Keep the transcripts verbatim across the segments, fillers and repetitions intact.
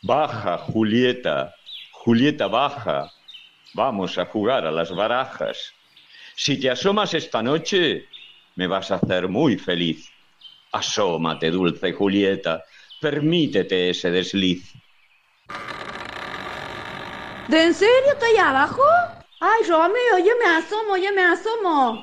Baja, Julieta, Julieta, baja. Vamos a jugar a las barajas. Si te asomas esta noche, me vas a hacer muy feliz. Asómate, dulce Julieta, permítete ese desliz. ¿De en serio está ahí abajo? Ay, Romeo, yo me asomo, yo me asomo.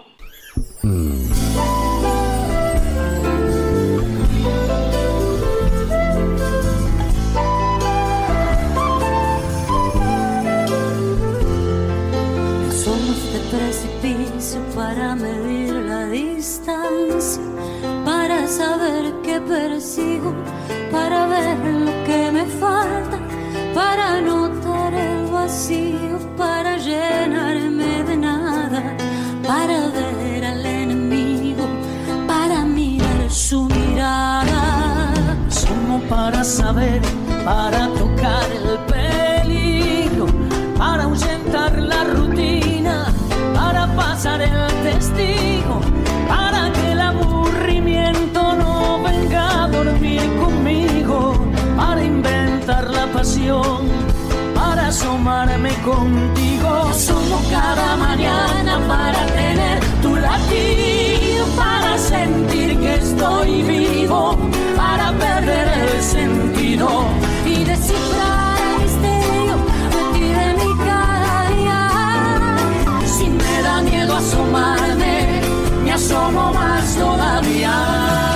Precipicio para medir la distancia, para saber qué persigo, para ver lo que me falta, para notar el vacío, para llenarme de nada, para ver al enemigo, para mirar su mirada. Somos para saber, para tocar el peligro, para ahuyentar la rutina, para pasar el testigo, para que el aburrimiento no venga a dormir conmigo, para inventar la pasión, para asomarme contigo. Somos cada mañana para tener tu latido, para sentir que estoy vivo, para perder el sentido y descifrar el misterio de ti, de mi cada día. Si me da miedo asomarme, me asomo más todavía.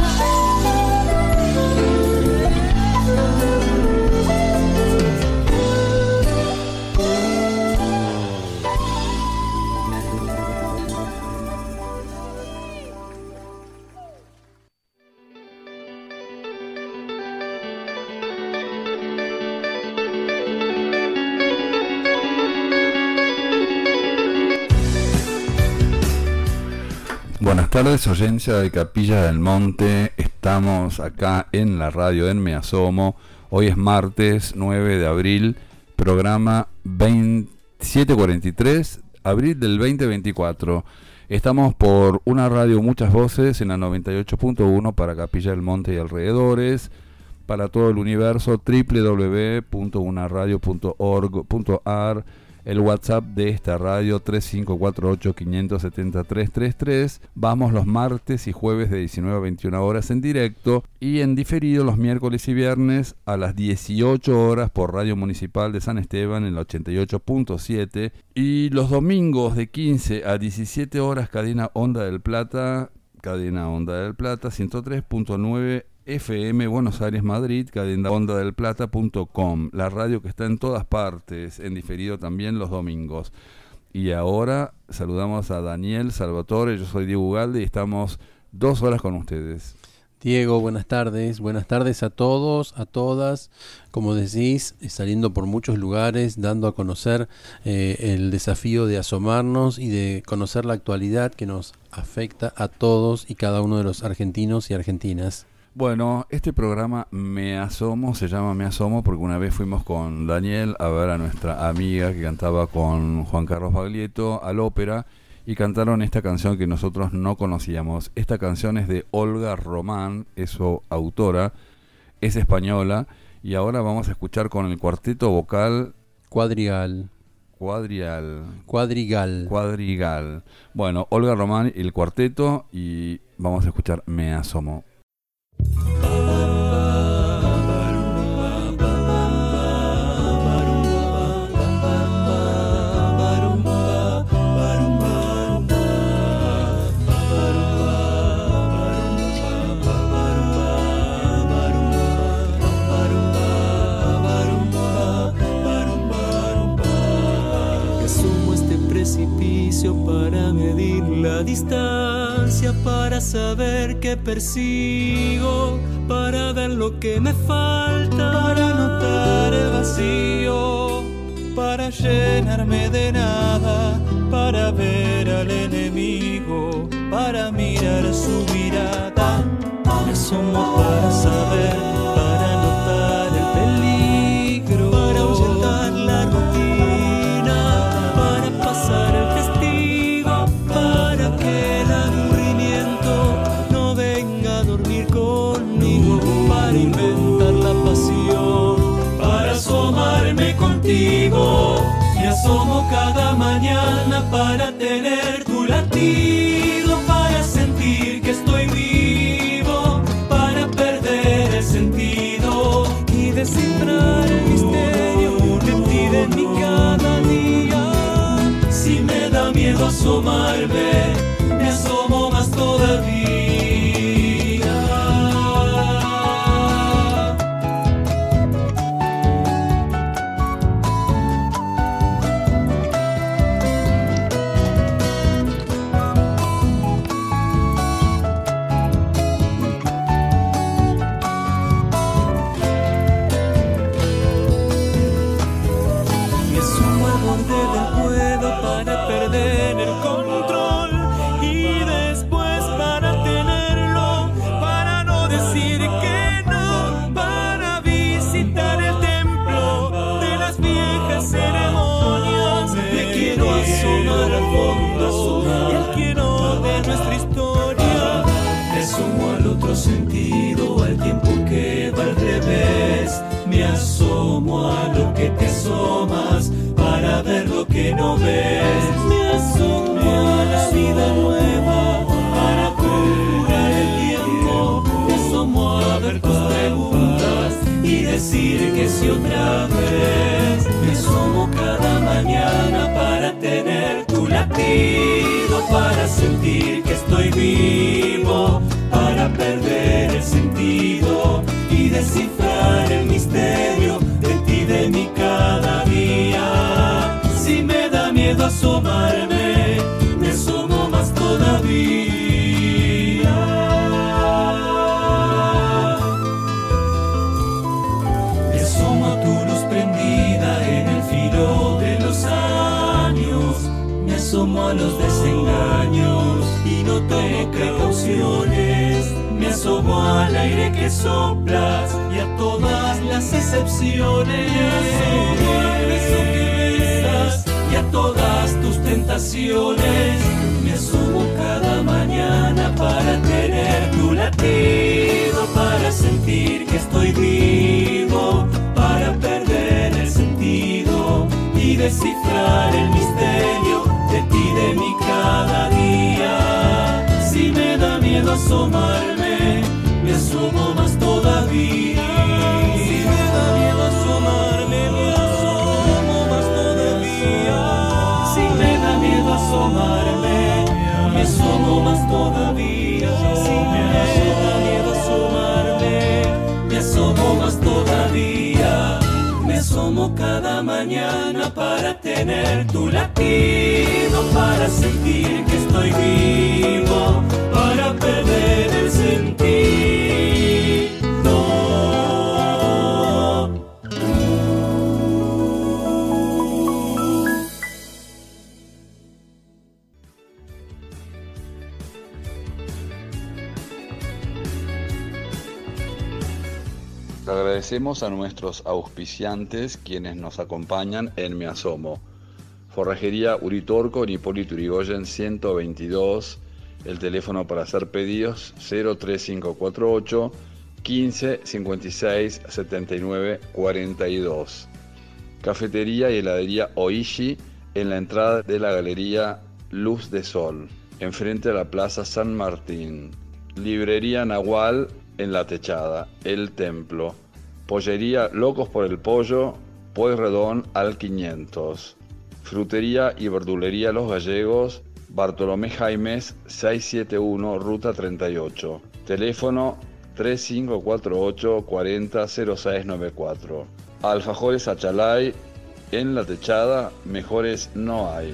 Buenas tardes, audiencia de Capilla del Monte. Estamos acá en la radio en Me Asomo. Hoy es martes nueve de abril, programa veintisiete cuarenta y tres, abril del veinte veinticuatro. Estamos por una radio Muchas Voces en la noventa y ocho punto uno para Capilla del Monte y alrededores, para todo el universo, doble u doble u doble u punto una radio punto org punto a r. El WhatsApp de esta radio tres cinco cuatro ocho, cinco siete tres tres tres. Vamos los martes y jueves de diecinueve a veintiuna horas en directo y en diferido los miércoles y viernes a las dieciocho horas por Radio Municipal de San Esteban en la ochenta y ocho punto siete y los domingos de quince a diecisiete horas Cadena Onda del Plata, Cadena Onda del Plata ciento tres punto nueve F M Buenos Aires, Madrid, cadena onda del plata punto com, la radio que está en todas partes, en diferido también los domingos. Y ahora saludamos a Daniel Salvatore, yo soy Diego Ugalde y estamos dos horas con ustedes. Diego, buenas tardes, buenas tardes a todos, a todas, como decís, saliendo por muchos lugares, dando a conocer eh, el desafío de asomarnos y de conocer la actualidad que nos afecta a todos y cada uno de los argentinos y argentinas. Bueno, este programa Me Asomo, se llama Me Asomo porque una vez fuimos con Daniel a ver a nuestra amiga que cantaba con Juan Carlos Baglietto al ópera y cantaron esta canción que nosotros no conocíamos. Esta canción es de Olga Román, es su autora, es española y ahora vamos a escuchar con el cuarteto vocal Cuadrigal. Cuadrigal. Cuadrigal. Cuadrigal. Bueno, Olga Román y el cuarteto y vamos a escuchar Me Asomo. Asumo este precipicio para medir la distancia, para saber qué persigo, para ver lo que me falta, para notar el vacío, para llenarme de nada, para ver al enemigo, para mirar su mirada. Me asomo para saber, para notar el peligro, para ahuyentar la rutina, para pasar el testigo, para que el aburrimiento no venga a dormir conmigo, para inventar la pasión, asomarme contigo. Me asomo cada mañana para tener tu latido, para sentir que estoy vivo, para perder el sentido y descifrar el misterio de ti, de mí cada día. Si me da miedo asomarme, me asomo más todavía. Sentido al tiempo que va al revés, me asomo a lo que te asomas para ver lo que no ves, me asomo a la vida nueva para curar el tiempo, me asomo a ver tus preguntas y decir que sí otra vez, me asomo cada mañana para tener tu latido, para sentir que estoy vivo, para perder el sentido y descifrar el misterio de ti, de mí cada día. Si me da miedo asomarme, me asomo más todavía. Me asomo a tu luz prendida en el filo de los años, me asomo a los desengaños y no tomo precauciones, me asomo al aire que soplas y a todas las excepciones, me asomo al beso que besas y a todas tus tentaciones, me asomo cada mañana para tener tu latido, para sentir que estoy vivo, para perder el sentido y descifrar el misterio de ti, de mí cada día. Si me da miedo asomarme, me asomo más todavía. Si me da miedo asomarme, me asomo más todavía. Si me da miedo asomarme, me asomo más todavía. Si me da miedo asomarme, me asomo más todavía. Me asomo cada mañana para tener tu latido, para sentir que estoy vivo, para perder el sentido. Le agradecemos a nuestros auspiciantes quienes nos acompañan en Me Asomo. Forrajería Uritorco en Hipólito Yrigoyen ciento veintidós. El teléfono para hacer pedidos cero tres cinco cuatro ocho, quince, cincuenta y seis, setenta y nueve, cuarenta y dos. Cafetería y heladería Oishi en la entrada de la galería Luz de Sol, enfrente a la Plaza San Martín. Librería Nahual en La Techada, El Templo. Pollería Locos por el Pollo, Pueyrredón al quinientos. Frutería y verdulería Los Gallegos, Bartolomé Jaimes seiscientos setenta y uno, Ruta treinta y ocho. Teléfono tres cinco cuatro ocho, cuarenta, cero seis noventa y cuatro. Alfajores Achalay en La Techada, mejores no hay.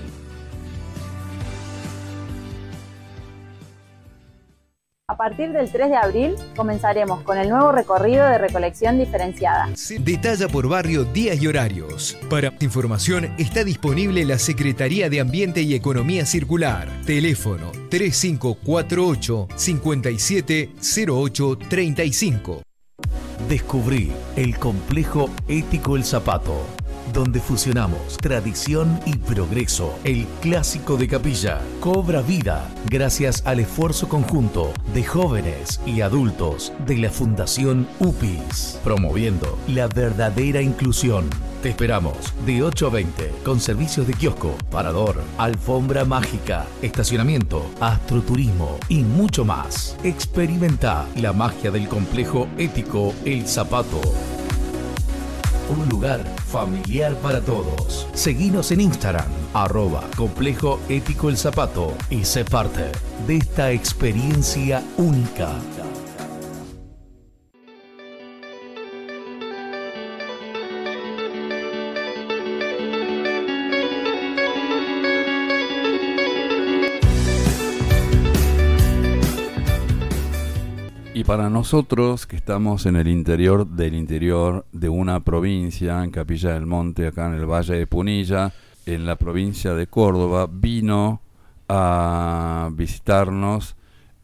A partir del tres de abril comenzaremos con el nuevo recorrido de recolección diferenciada. Detalla por barrio días y horarios. Para información está disponible la Secretaría de Ambiente y Economía Circular. Teléfono tres cinco cuatro ocho, cincuenta y siete, cero ocho treinta y cinco. Descubrí el complejo Ético El Zapato, donde fusionamos tradición y progreso. El clásico de Capilla cobra vida gracias al esfuerzo conjunto de jóvenes y adultos de la Fundación U P I S, promoviendo la verdadera inclusión. Te esperamos de ocho a veinte con servicios de kiosco, parador, alfombra mágica, estacionamiento, astroturismo y mucho más. Experimenta la magia del complejo ético El Zapato. Un lugar familiar para todos. Seguinos en Instagram, arroba complejo ético El Zapato, y sé parte de esta experiencia única. Y para nosotros que estamos en el interior del interior de una provincia, en Capilla del Monte, acá en el Valle de Punilla, en la provincia de Córdoba, vino a visitarnos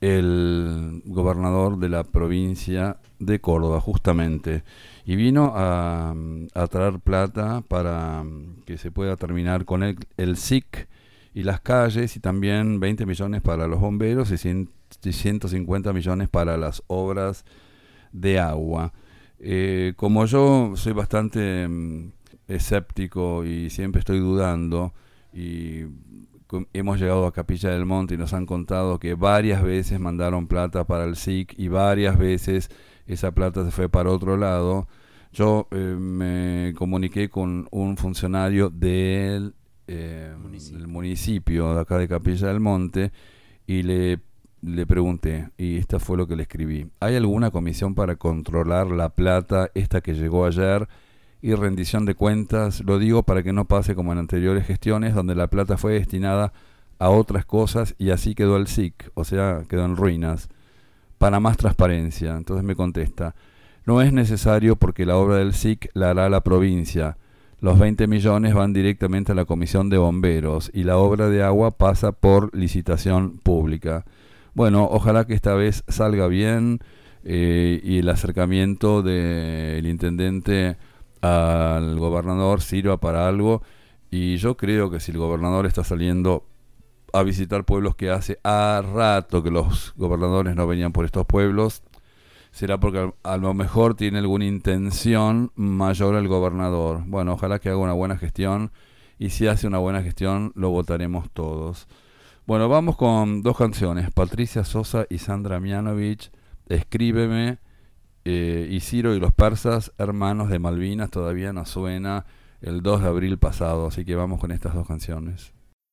el gobernador de la provincia de Córdoba, justamente, y vino a, a traer plata para que se pueda terminar con el, el S I C y las calles, y también veinte millones para los bomberos y ciento cincuenta millones para las obras de agua. Eh, como yo soy bastante um, escéptico y siempre estoy dudando, y com- hemos llegado a Capilla del Monte y nos han contado que varias veces mandaron plata para el S I C y varias veces esa plata se fue para otro lado, yo eh, me comuniqué con un funcionario del, eh, municipio. del municipio de acá de Capilla del Monte y le Le pregunté, y esta fue lo que le escribí: ¿hay alguna comisión para controlar la plata esta que llegó ayer y rendición de cuentas? Lo digo para que no pase como en anteriores gestiones, donde la plata fue destinada a otras cosas y así quedó el S I C, o sea, quedó en ruinas. Para más transparencia. Entonces me contesta: no es necesario porque la obra del S I C la hará la provincia. Los veinte millones van directamente a la comisión de bomberos y la obra de agua pasa por licitación pública. Bueno, ojalá que esta vez salga bien eh, y el acercamiento del intendente al gobernador sirva para algo. Y yo creo que si el gobernador está saliendo a visitar pueblos que hace a rato que los gobernadores no venían por estos pueblos, será porque a lo mejor tiene alguna intención mayor el gobernador. Bueno, ojalá que haga una buena gestión, y si hace una buena gestión lo votaremos todos. Bueno, vamos con dos canciones, Patricia Sosa y Sandra Mianovich, Escríbeme, eh, y Ciro y los Persas, Hermanos de Malvinas, todavía nos suena el dos de abril pasado, así que vamos con estas dos canciones.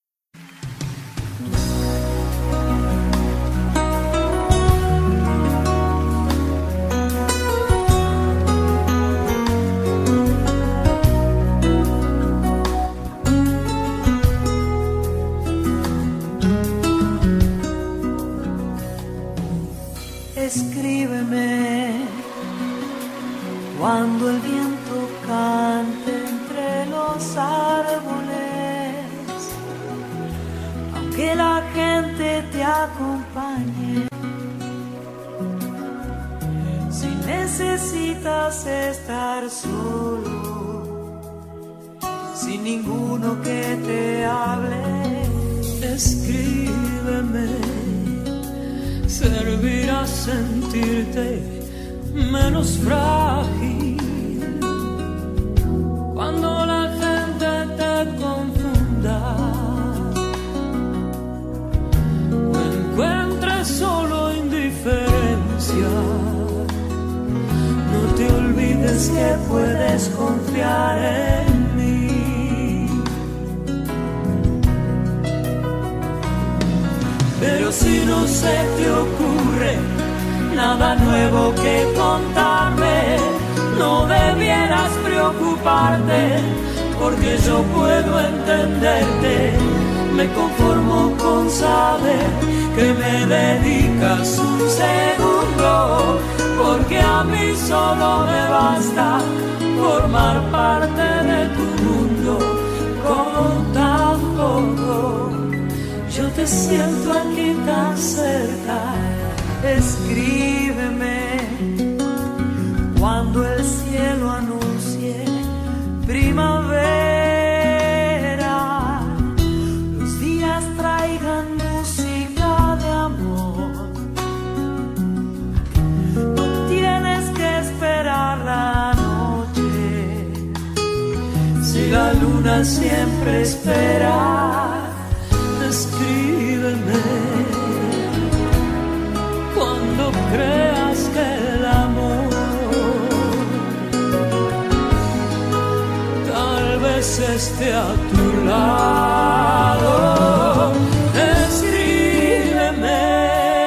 Escríbeme cuando el viento cante entre los árboles, aunque la gente te acompañe. Si necesitas estar solo, sin ninguno que te hable, escríbeme. Servirá a sentirte menos frágil cuando la gente te confunda o encuentres solo indiferencia. No te olvides que puedes confiar en mí. Pero si no se te ocurre nada nuevo que contarme, no debieras preocuparte, porque yo puedo entenderte. Me conformo con saber que me dedicas un segundo, porque a mí solo me basta formar parte de tu mundo. Con tan poco yo te siento aquí tan cerca. Escríbeme cuando el cielo anuncie primavera, los días traigan música de amor. No tienes que esperar la noche Si la luna siempre espera, escríbeme cuando creas que el amor tal vez esté a tu lado. Escríbeme.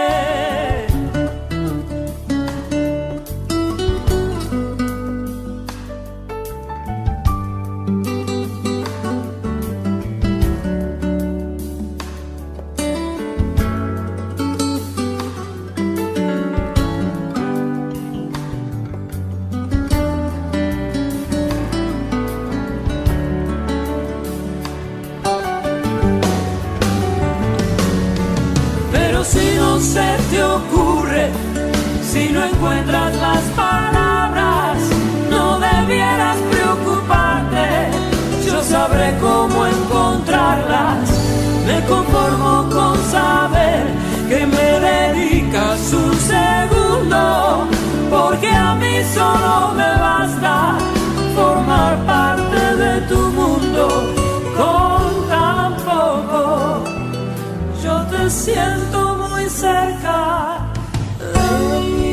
Se te ocurre, si no encuentras las palabras, no debieras preocuparte, yo sabré cómo encontrarlas. Me conformo con saber que me dedicas un segundo, porque a mí solo me basta formar parte de tu mundo. Con tan poco yo te siento cerca de mí.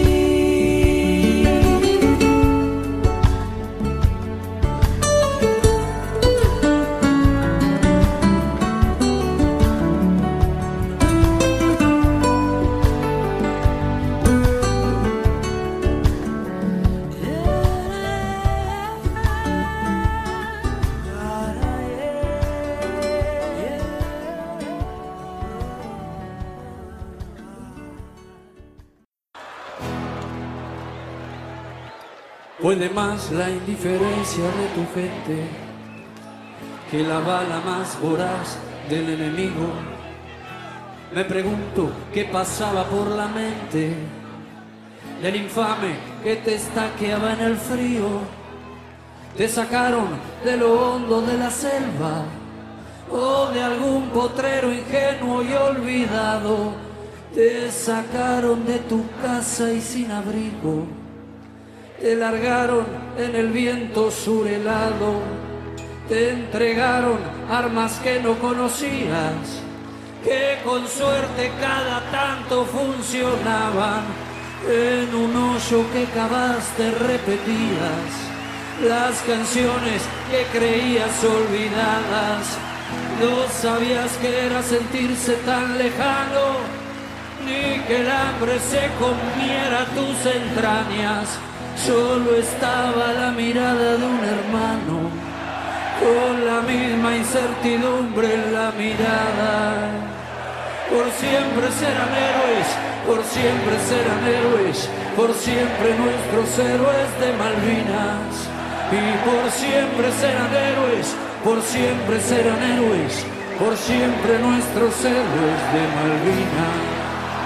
Puede más la indiferencia de tu gente que la bala más voraz del enemigo. Me pregunto qué pasaba por la mente del infame que te estaqueaba en el frío. Te sacaron de lo hondo de la selva o de algún potrero ingenuo y olvidado. Te sacaron de tu casa y sin abrigo. Te largaron en el viento sur helado, te entregaron armas que no conocías, que con suerte cada tanto funcionaban. En un hoyo que cavaste repetías las canciones que creías olvidadas. No sabías que era sentirse tan lejano, ni que el hambre se comiera tus entrañas. Solo estaba la mirada de un hermano, con la misma incertidumbre en la mirada. Por siempre serán héroes, por siempre serán héroes, por siempre nuestros héroes de Malvinas. Y por siempre serán héroes, por siempre serán héroes, por siempre nuestros héroes de Malvinas.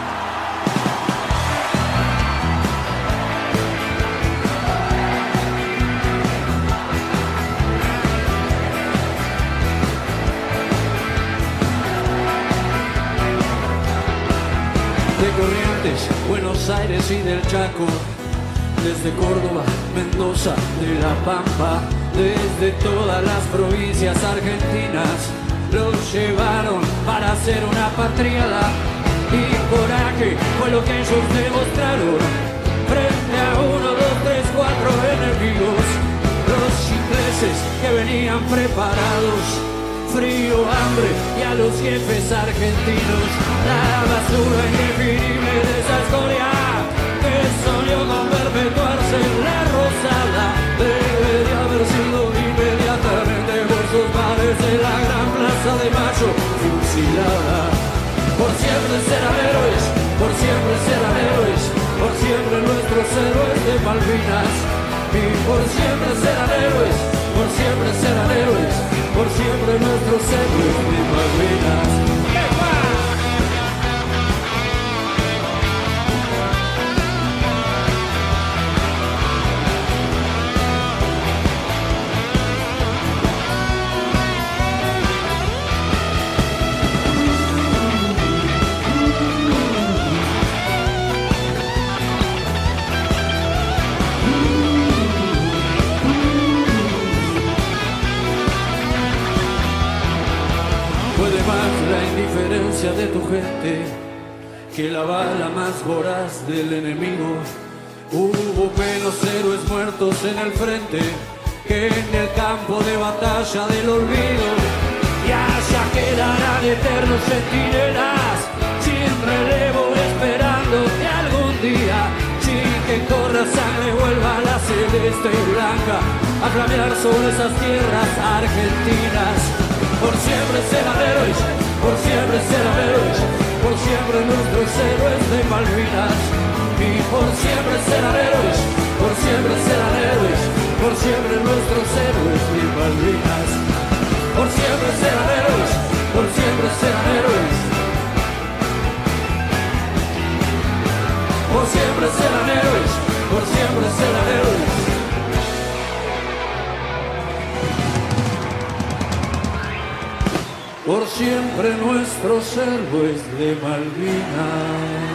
Corrientes, Buenos Aires y del Chaco, desde Córdoba, Mendoza, de La Pampa, desde todas las provincias argentinas, los llevaron para hacer una patriada, y coraje fue lo que ellos demostraron frente a uno, dos, tres, cuatro enemigos, los ingleses que venían preparados. Frío, hambre y a los jefes argentinos, la basura indefinible de esa escoria que soñó con perpetuarse en la Rosada. Debería haber sido inmediatamente por sus mares de la gran plaza de Mayo fusilada. Por siempre serán héroes, por siempre serán héroes, por siempre nuestros héroes de Malvinas. Y por siempre serán héroes, por siempre serán héroes, por siempre nuestros héroes de Malvinas. puede más la indiferencia de tu gente que la bala más voraz del enemigo. Hubo menos héroes muertos en el frente que en el campo de batalla del olvido. Y allá quedarán eternos centinelas sin relevo, esperando que algún día, sin que corra sangre, vuelva la celeste y blanca a flamear sobre esas tierras argentinas. Por siempre serán héroes, por siempre serán héroes, por siempre nuestros héroes de Malvinas. Y por siempre serán héroes, por siempre serán héroes, por siempre nuestros héroes de Malvinas. Por siempre serán héroes, por siempre serán héroes. Por siempre serán héroes, por siempre serán héroes. Por siempre nuestros héroes de Malvinas.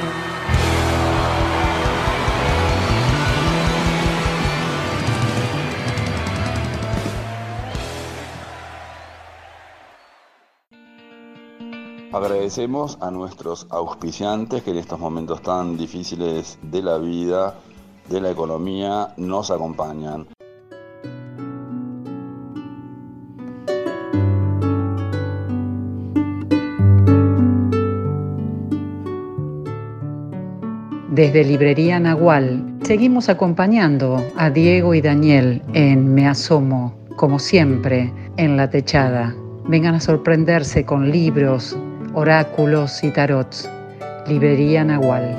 Agradecemos a nuestros auspiciantes que en estos momentos tan difíciles de la vida, de la economía, nos acompañan. Desde Librería Nahual, seguimos acompañando a Diego y Daniel en Me Asomo, como siempre, en la techada. Vengan a sorprenderse con libros, oráculos y tarots. Librería Nahual.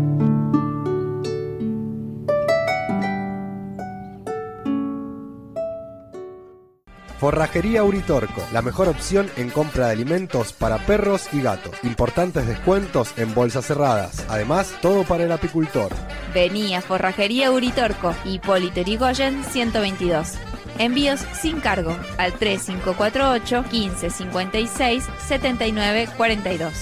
Forrajería Uritorco, la mejor opción en compra de alimentos para perros y gatos. Importantes descuentos en bolsas cerradas. Además, todo para el apicultor. Vení a Forrajería Uritorco, Hipólito Yrigoyen ciento veintidós. Envíos sin cargo al tres cinco cuatro ocho, quince cincuenta y seis, setenta y nueve cuarenta y dos.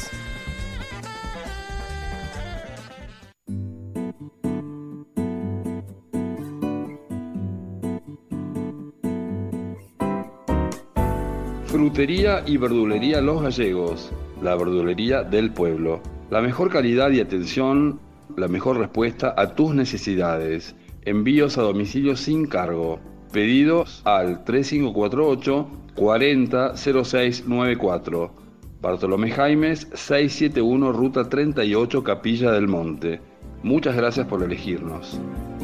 Frutería y verdulería Los Gallegos, la verdulería del pueblo. La mejor calidad y atención, la mejor respuesta a tus necesidades. Envíos a domicilio sin cargo. Pedidos al tres cinco cuatro ocho, cuarenta, cero seis noventa y cuatro. Bartolomé Jaimes, seiscientos setenta y uno, Ruta treinta y ocho, Capilla del Monte. Muchas gracias por elegirnos.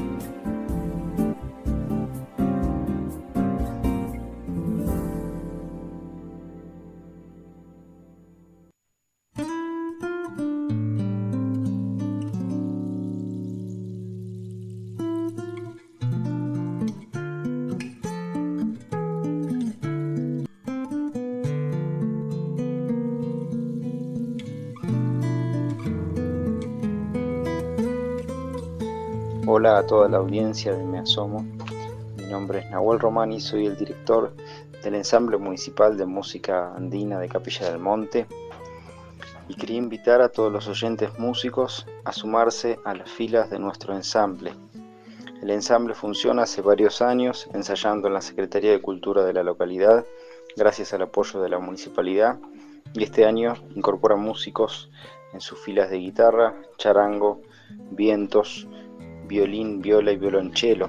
Hola a toda la audiencia de Me Asomo. Mi nombre es Nahuel Román y soy el director del Ensamble Municipal de Música Andina de Capilla del Monte. Y quería invitar a todos los oyentes músicos a sumarse a las filas de nuestro ensamble. El ensamble funciona hace varios años ensayando en la Secretaría de Cultura de la localidad, gracias al apoyo de la municipalidad, y este año incorpora músicos en sus filas de guitarra, charango, vientos, violín, viola y violonchelo.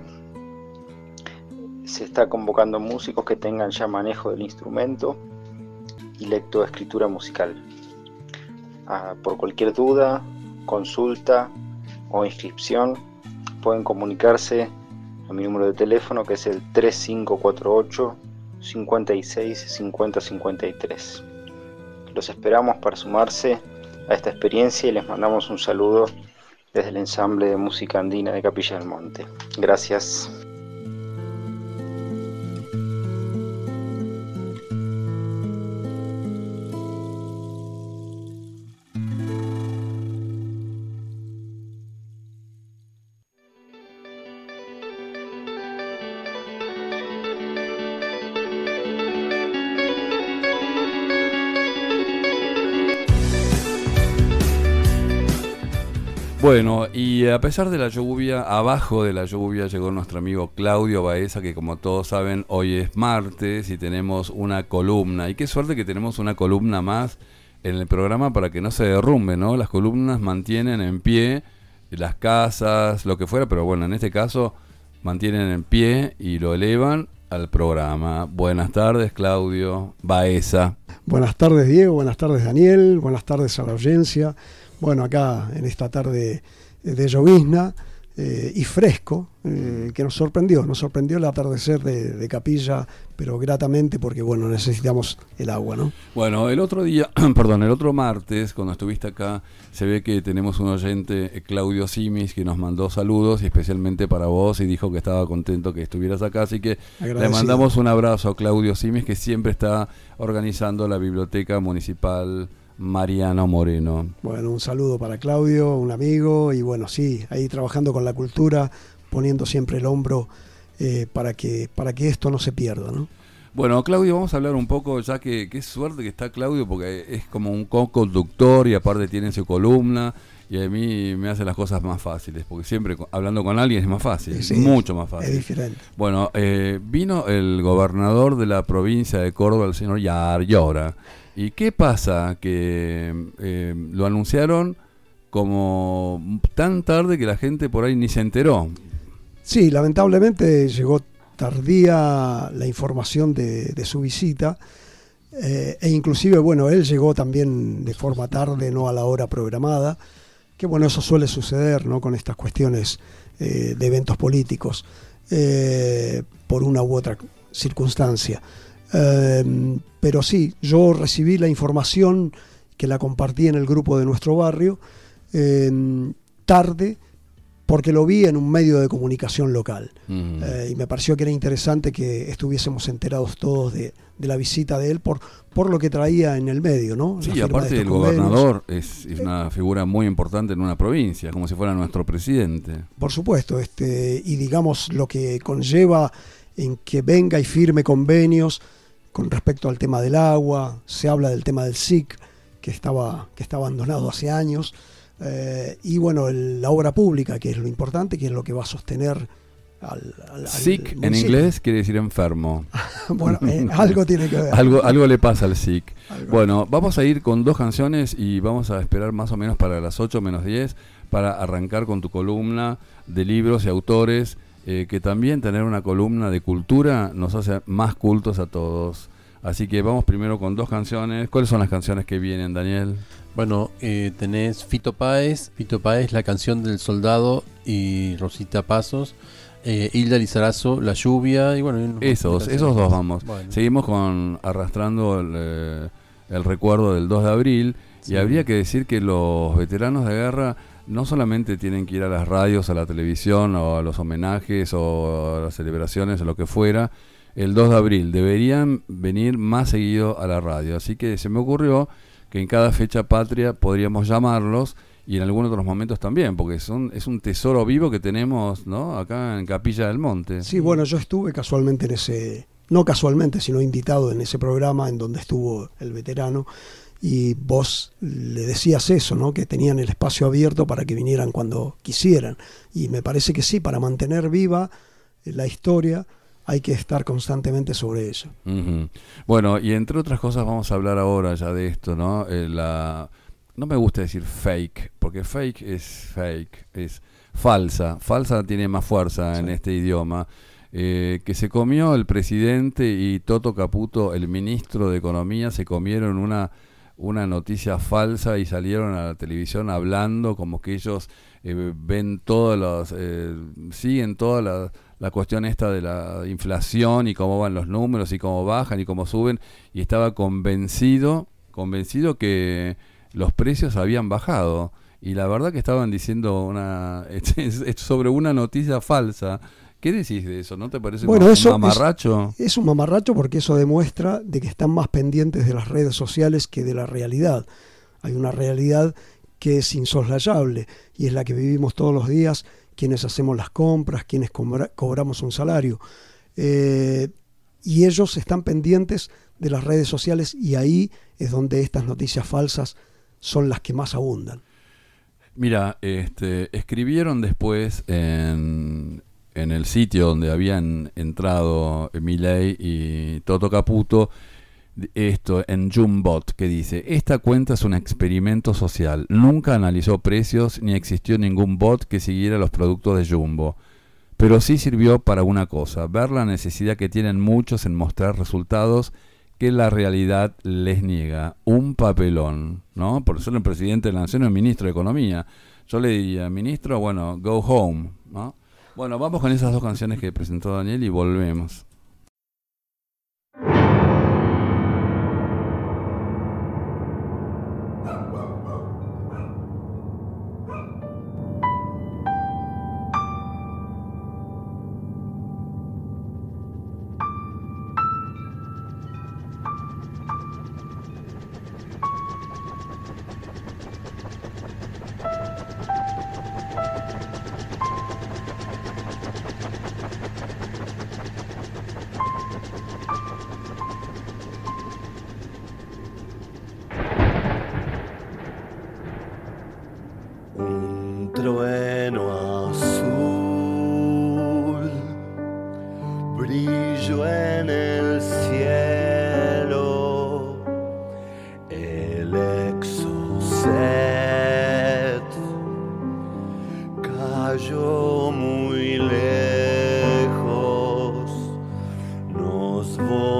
Se está convocando músicos que tengan ya manejo del instrumento y lectoescritura musical. Ah, por cualquier duda, consulta o inscripción, pueden comunicarse a mi número de teléfono, que es el tres cinco cuatro ocho, cincuenta y seis, cincuenta, cincuenta y tres. Los esperamos para sumarse a esta experiencia y les mandamos un saludo desde el Ensamble de Música Andina de Capilla del Monte. Gracias. Bueno, y a pesar de la lluvia, abajo de la lluvia llegó nuestro amigo Claudio Baeza, que como todos saben, hoy es martes y tenemos una columna. Y qué suerte que tenemos una columna más en el programa para que no se derrumbe, ¿no? Las columnas mantienen en pie las casas, lo que fuera, pero bueno, en este caso mantienen en pie y lo elevan al programa. Buenas tardes, Claudio Baeza. Buenas tardes, Diego. Buenas tardes, Daniel. Buenas tardes a la audiencia. Bueno, acá en esta tarde de llovizna eh, y fresco, eh, que nos sorprendió, nos sorprendió el atardecer de, de Capilla, pero gratamente porque, bueno, necesitamos el agua, ¿no? Bueno, el otro día, perdón, el otro martes, cuando estuviste acá, se ve que tenemos un oyente, Claudio Simis, que nos mandó saludos, y especialmente para vos, y dijo que estaba contento que estuvieras acá, así que agradecido. Le mandamos un abrazo a Claudio Simis, que siempre está organizando la Biblioteca Municipal Mariano Moreno. Bueno, un saludo para Claudio, un amigo, y bueno, sí, ahí trabajando con la cultura, poniendo siempre el hombro eh, para que para que esto no se pierda, ¿no? Bueno, Claudio, vamos a hablar un poco, ya que qué suerte que está Claudio, porque es como un co-conductor y aparte tiene su columna, y a mí me hace las cosas más fáciles, porque siempre hablando con alguien es más fácil, sí, mucho más fácil. Es diferente. Bueno, eh, vino el gobernador de la provincia de Córdoba, el señor Yar Llora. ¿Y qué pasa? Que eh, lo anunciaron como tan tarde que la gente por ahí ni se enteró. Sí, lamentablemente llegó tardía la información de, de su visita eh, e inclusive, bueno, él llegó también de forma tarde, no a la hora programada, que bueno, eso suele suceder, ¿no? Con estas cuestiones eh, de eventos políticos, eh, por una u otra circunstancia. Eh, pero sí, yo recibí la información que la compartí en el grupo de nuestro barrio eh, tarde, porque lo vi en un medio de comunicación local. Mm. Eh, y me pareció que era interesante que estuviésemos enterados todos de, de la visita de él por, por lo que traía en el medio, ¿no? Sí, aparte el gobernador es, es una figura muy importante en una provincia, como si fuera nuestro presidente. Por supuesto, este, y digamos lo que conlleva en que venga y firme convenios con respecto al tema del agua. Se habla del tema del S I C, que estaba, que está abandonado hace años, eh, y bueno, el, la obra pública, que es lo importante, que es lo que va a sostener al, al, S I C al en inglés quiere decir enfermo. Bueno, eh, algo tiene que ver. algo, algo le pasa al S I C. Algo. Bueno, vamos a ir con dos canciones y vamos a esperar más o menos para las ocho menos diez para arrancar con tu columna de libros y autores. Eh, que también tener una columna de cultura nos hace más cultos a todos. Así que vamos primero con dos canciones. ¿Cuáles son las canciones que vienen, Daniel? Bueno, eh, tenés Fito Páez, Fito Páez, La Canción del Soldado, y Rosita Pasos, eh, Hilda Lizarazo, La Lluvia, y bueno... Esos, esos dos vamos. Bueno. Seguimos con arrastrando el, eh, el recuerdo del dos de abril, sí. Y habría que decir que los veteranos de guerra no solamente tienen que ir a las radios, a la televisión, o a los homenajes, o a las celebraciones, o lo que fuera, el dos de abril. Deberían venir más seguido a la radio. Así que se me ocurrió que en cada fecha patria podríamos llamarlos, y en algunos otros momentos también, porque son, es un tesoro vivo que tenemos, ¿no?, acá en Capilla del Monte. Sí, bueno, yo estuve casualmente en ese, no casualmente, sino invitado en ese programa en donde estuvo el veterano. Y vos le decías eso, ¿no? Que tenían el espacio abierto para que vinieran cuando quisieran. Y me parece que sí, para mantener viva la historia hay que estar constantemente sobre ella. Uh-huh. Bueno, y entre otras cosas vamos a hablar ahora ya de esto, ¿no? Eh, la... No me gusta decir fake, porque fake es fake, es falsa. Falsa tiene más fuerza, sí, en este idioma. Eh, que se comió el presidente y Toto Caputo, el ministro de Economía, se comieron una... una noticia falsa y salieron a la televisión hablando como que ellos eh, ven todas las, eh, siguen toda la, la cuestión esta de la inflación y cómo van los números y cómo bajan y cómo suben, y estaba convencido, convencido que los precios habían bajado, y la verdad que estaban diciendo una sobre una noticia falsa. ¿Qué decís de eso? ¿No te parece bueno, un eso mamarracho? Es, es un mamarracho porque eso demuestra de que están más pendientes de las redes sociales que de la realidad. Hay una realidad que es insoslayable y es la que vivimos todos los días, quienes hacemos las compras, quienes cobra, cobramos un salario. Eh, y ellos están pendientes de las redes sociales, y ahí es donde estas noticias falsas son las que más abundan. Mira, este, escribieron después en, en el sitio donde habían entrado Milei y Toto Caputo, esto en Jumbot, que dice: esta cuenta es un experimento social, nunca analizó precios ni existió ningún bot que siguiera los productos de Jumbo, pero sí sirvió para una cosa, ver la necesidad que tienen muchos en mostrar resultados que la realidad les niega. Un papelón, ¿no? Por eso el presidente de la Nación es ministro de Economía. Yo le diría, ministro, bueno, go home, ¿no? Bueno, vamos con esas dos canciones que presentó Daniel y volvemos. Trueno azul, brillo en el cielo, el Exocet cayó muy lejos, nos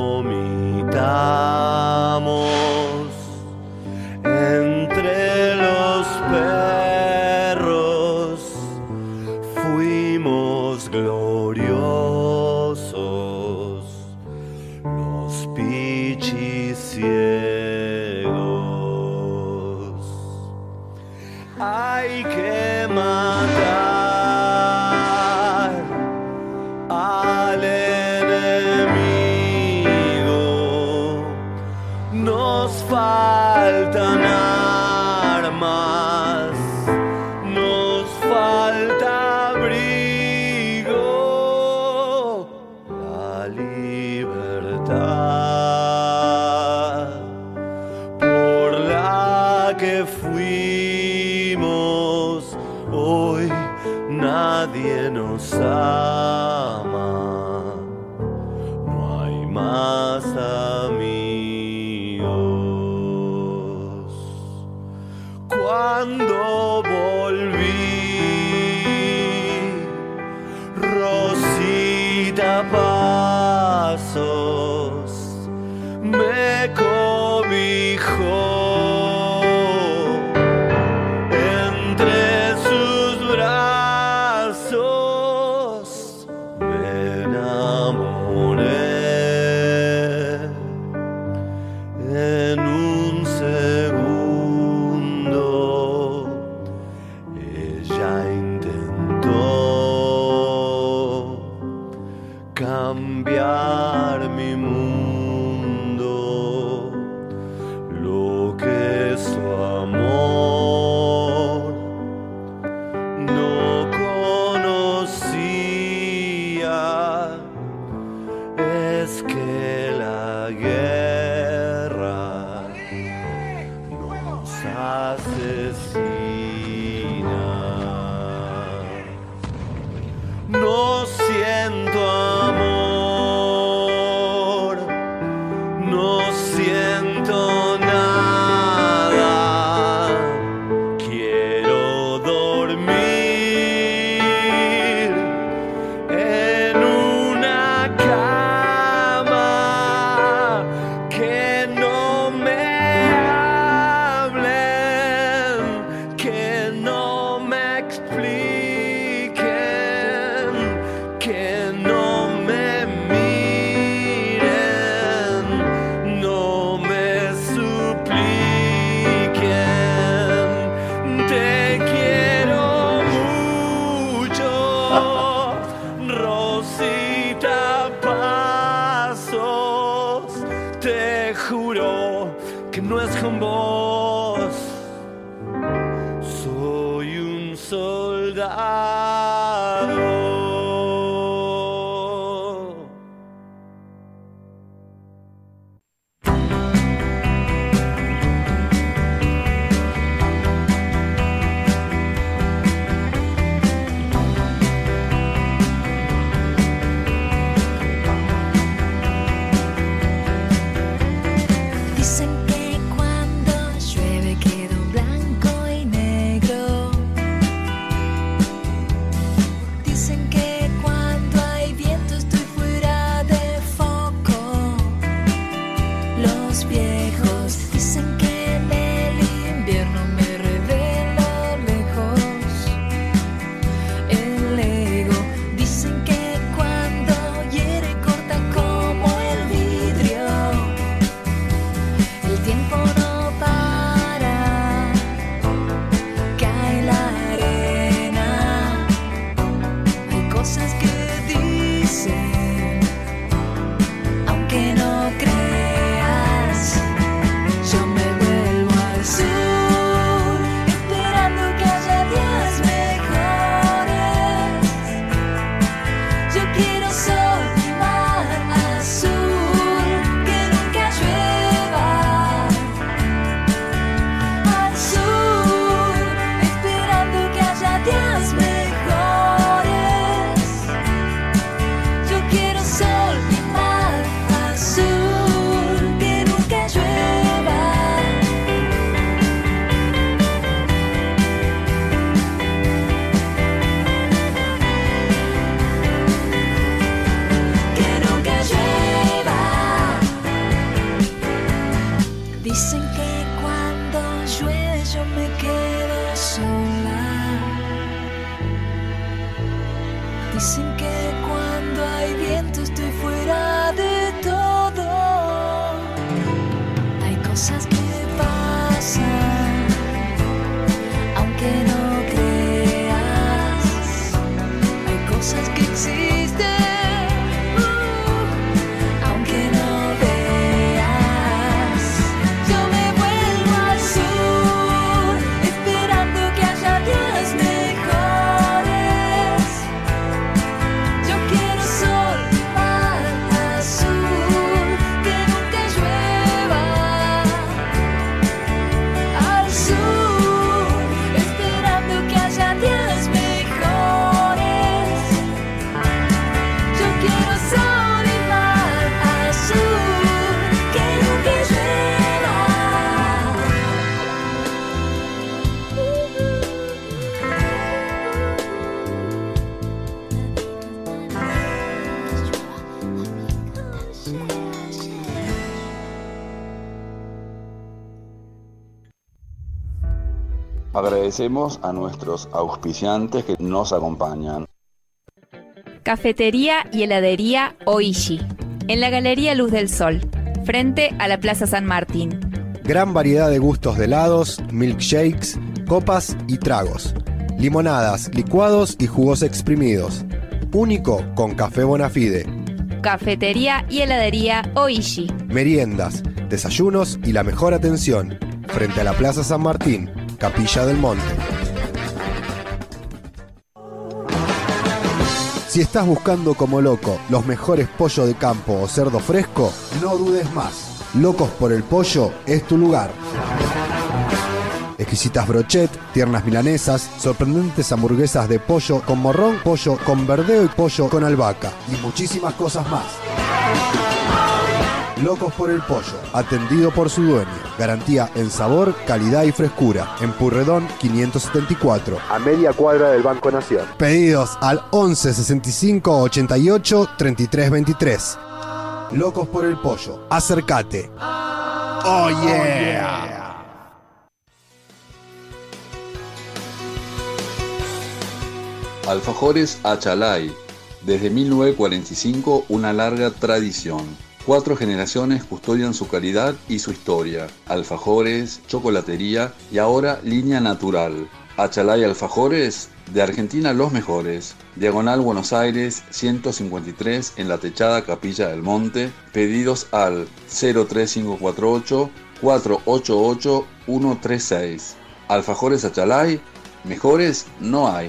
vomitamos entre los perros. Gloriosos, los pichis ciegos. Hay que matar al enemigo. Nos faltan armas, nos falta por la que fuimos, hoy nadie nos ama, no hay más amigos. Cuando volví, Rosita Pasos me cobijó entre sus brazos, me enamoré en un segundo. Ella intentó cambiar mi mundo, lo que su amor no conocía es que la guerra nos asesina. No siento amor, no siento nada, quiero dormir en una cama, que no me hablen, que no me expliquen, que no me miren, no me supliquen. Te quiero mucho, Rosita Pasos, te juro que no es con vos, soy un soldado. somos viejos. Dicen que en el invierno me revelo lejos el ego. Dicen que cuando hiere corta como el vidrio. El tiempo no para, cae la arena. Hay cosas que dicen, aunque no creas. Yo me vuelvo al sur, esperando que haya días mejores. Yo quiero sol y mar azul, que nunca llueva. Al sur, esperando que haya días mejores. Yo quiero sol y mar azul, que nunca llueva. Que nunca llueva. Dicen que cuando llueve yo me quedo sola. Dicen que cuando hay viento estoy fuera de todo. Hay cosas que pasan, aunque no creas. Hay cosas que existen, uh, aunque no veas. Yo me vuelvo al sur, esperando que haya días mejores. Yo quiero sol y mar azul, que nunca llueva. Al sur, esperando que haya días mejores. Yo quiero sol y mar azul, que nunca llueva. Agradecemos a nuestros auspiciantes que nos acompañan. Cafetería y heladería Oishi, en la Galería Luz del Sol, frente a la Plaza San Martín. Gran variedad de gustos de helados, milkshakes, copas y tragos. Limonadas, licuados y jugos exprimidos. Único con Café Bonafide. Cafetería y heladería Oishi. Meriendas, desayunos y la mejor atención. Frente a la Plaza San Martín, Capilla del Monte. Si estás buscando como loco los mejores pollos de campo o cerdo fresco, no dudes más. Locos por el Pollo es tu lugar. Exquisitas brochet, tiernas milanesas, sorprendentes hamburguesas de pollo con morrón, pollo con verdeo y pollo con albahaca y muchísimas cosas más. Locos por el Pollo, atendido por su dueño. Garantía en sabor, calidad y frescura. En Purredón quinientos setenta y cuatro, a media cuadra del Banco Nación. Pedidos al once sesenta y cinco ochenta y ocho treinta y tres veintitrés. Locos por el Pollo, acércate. Oh yeah. Alfajores Achalay, desde mil novecientos cuarenta y cinco una larga tradición. Cuatro generaciones custodian su calidad y su historia. Alfajores, chocolatería y ahora línea natural. Achalay Alfajores, de Argentina los mejores. Diagonal Buenos Aires ciento cincuenta y tres en la techada Capilla del Monte. Pedidos al cero tres cinco cuatro ocho cuatro ocho ocho uno tres seis. Alfajores Achalay, mejores no hay.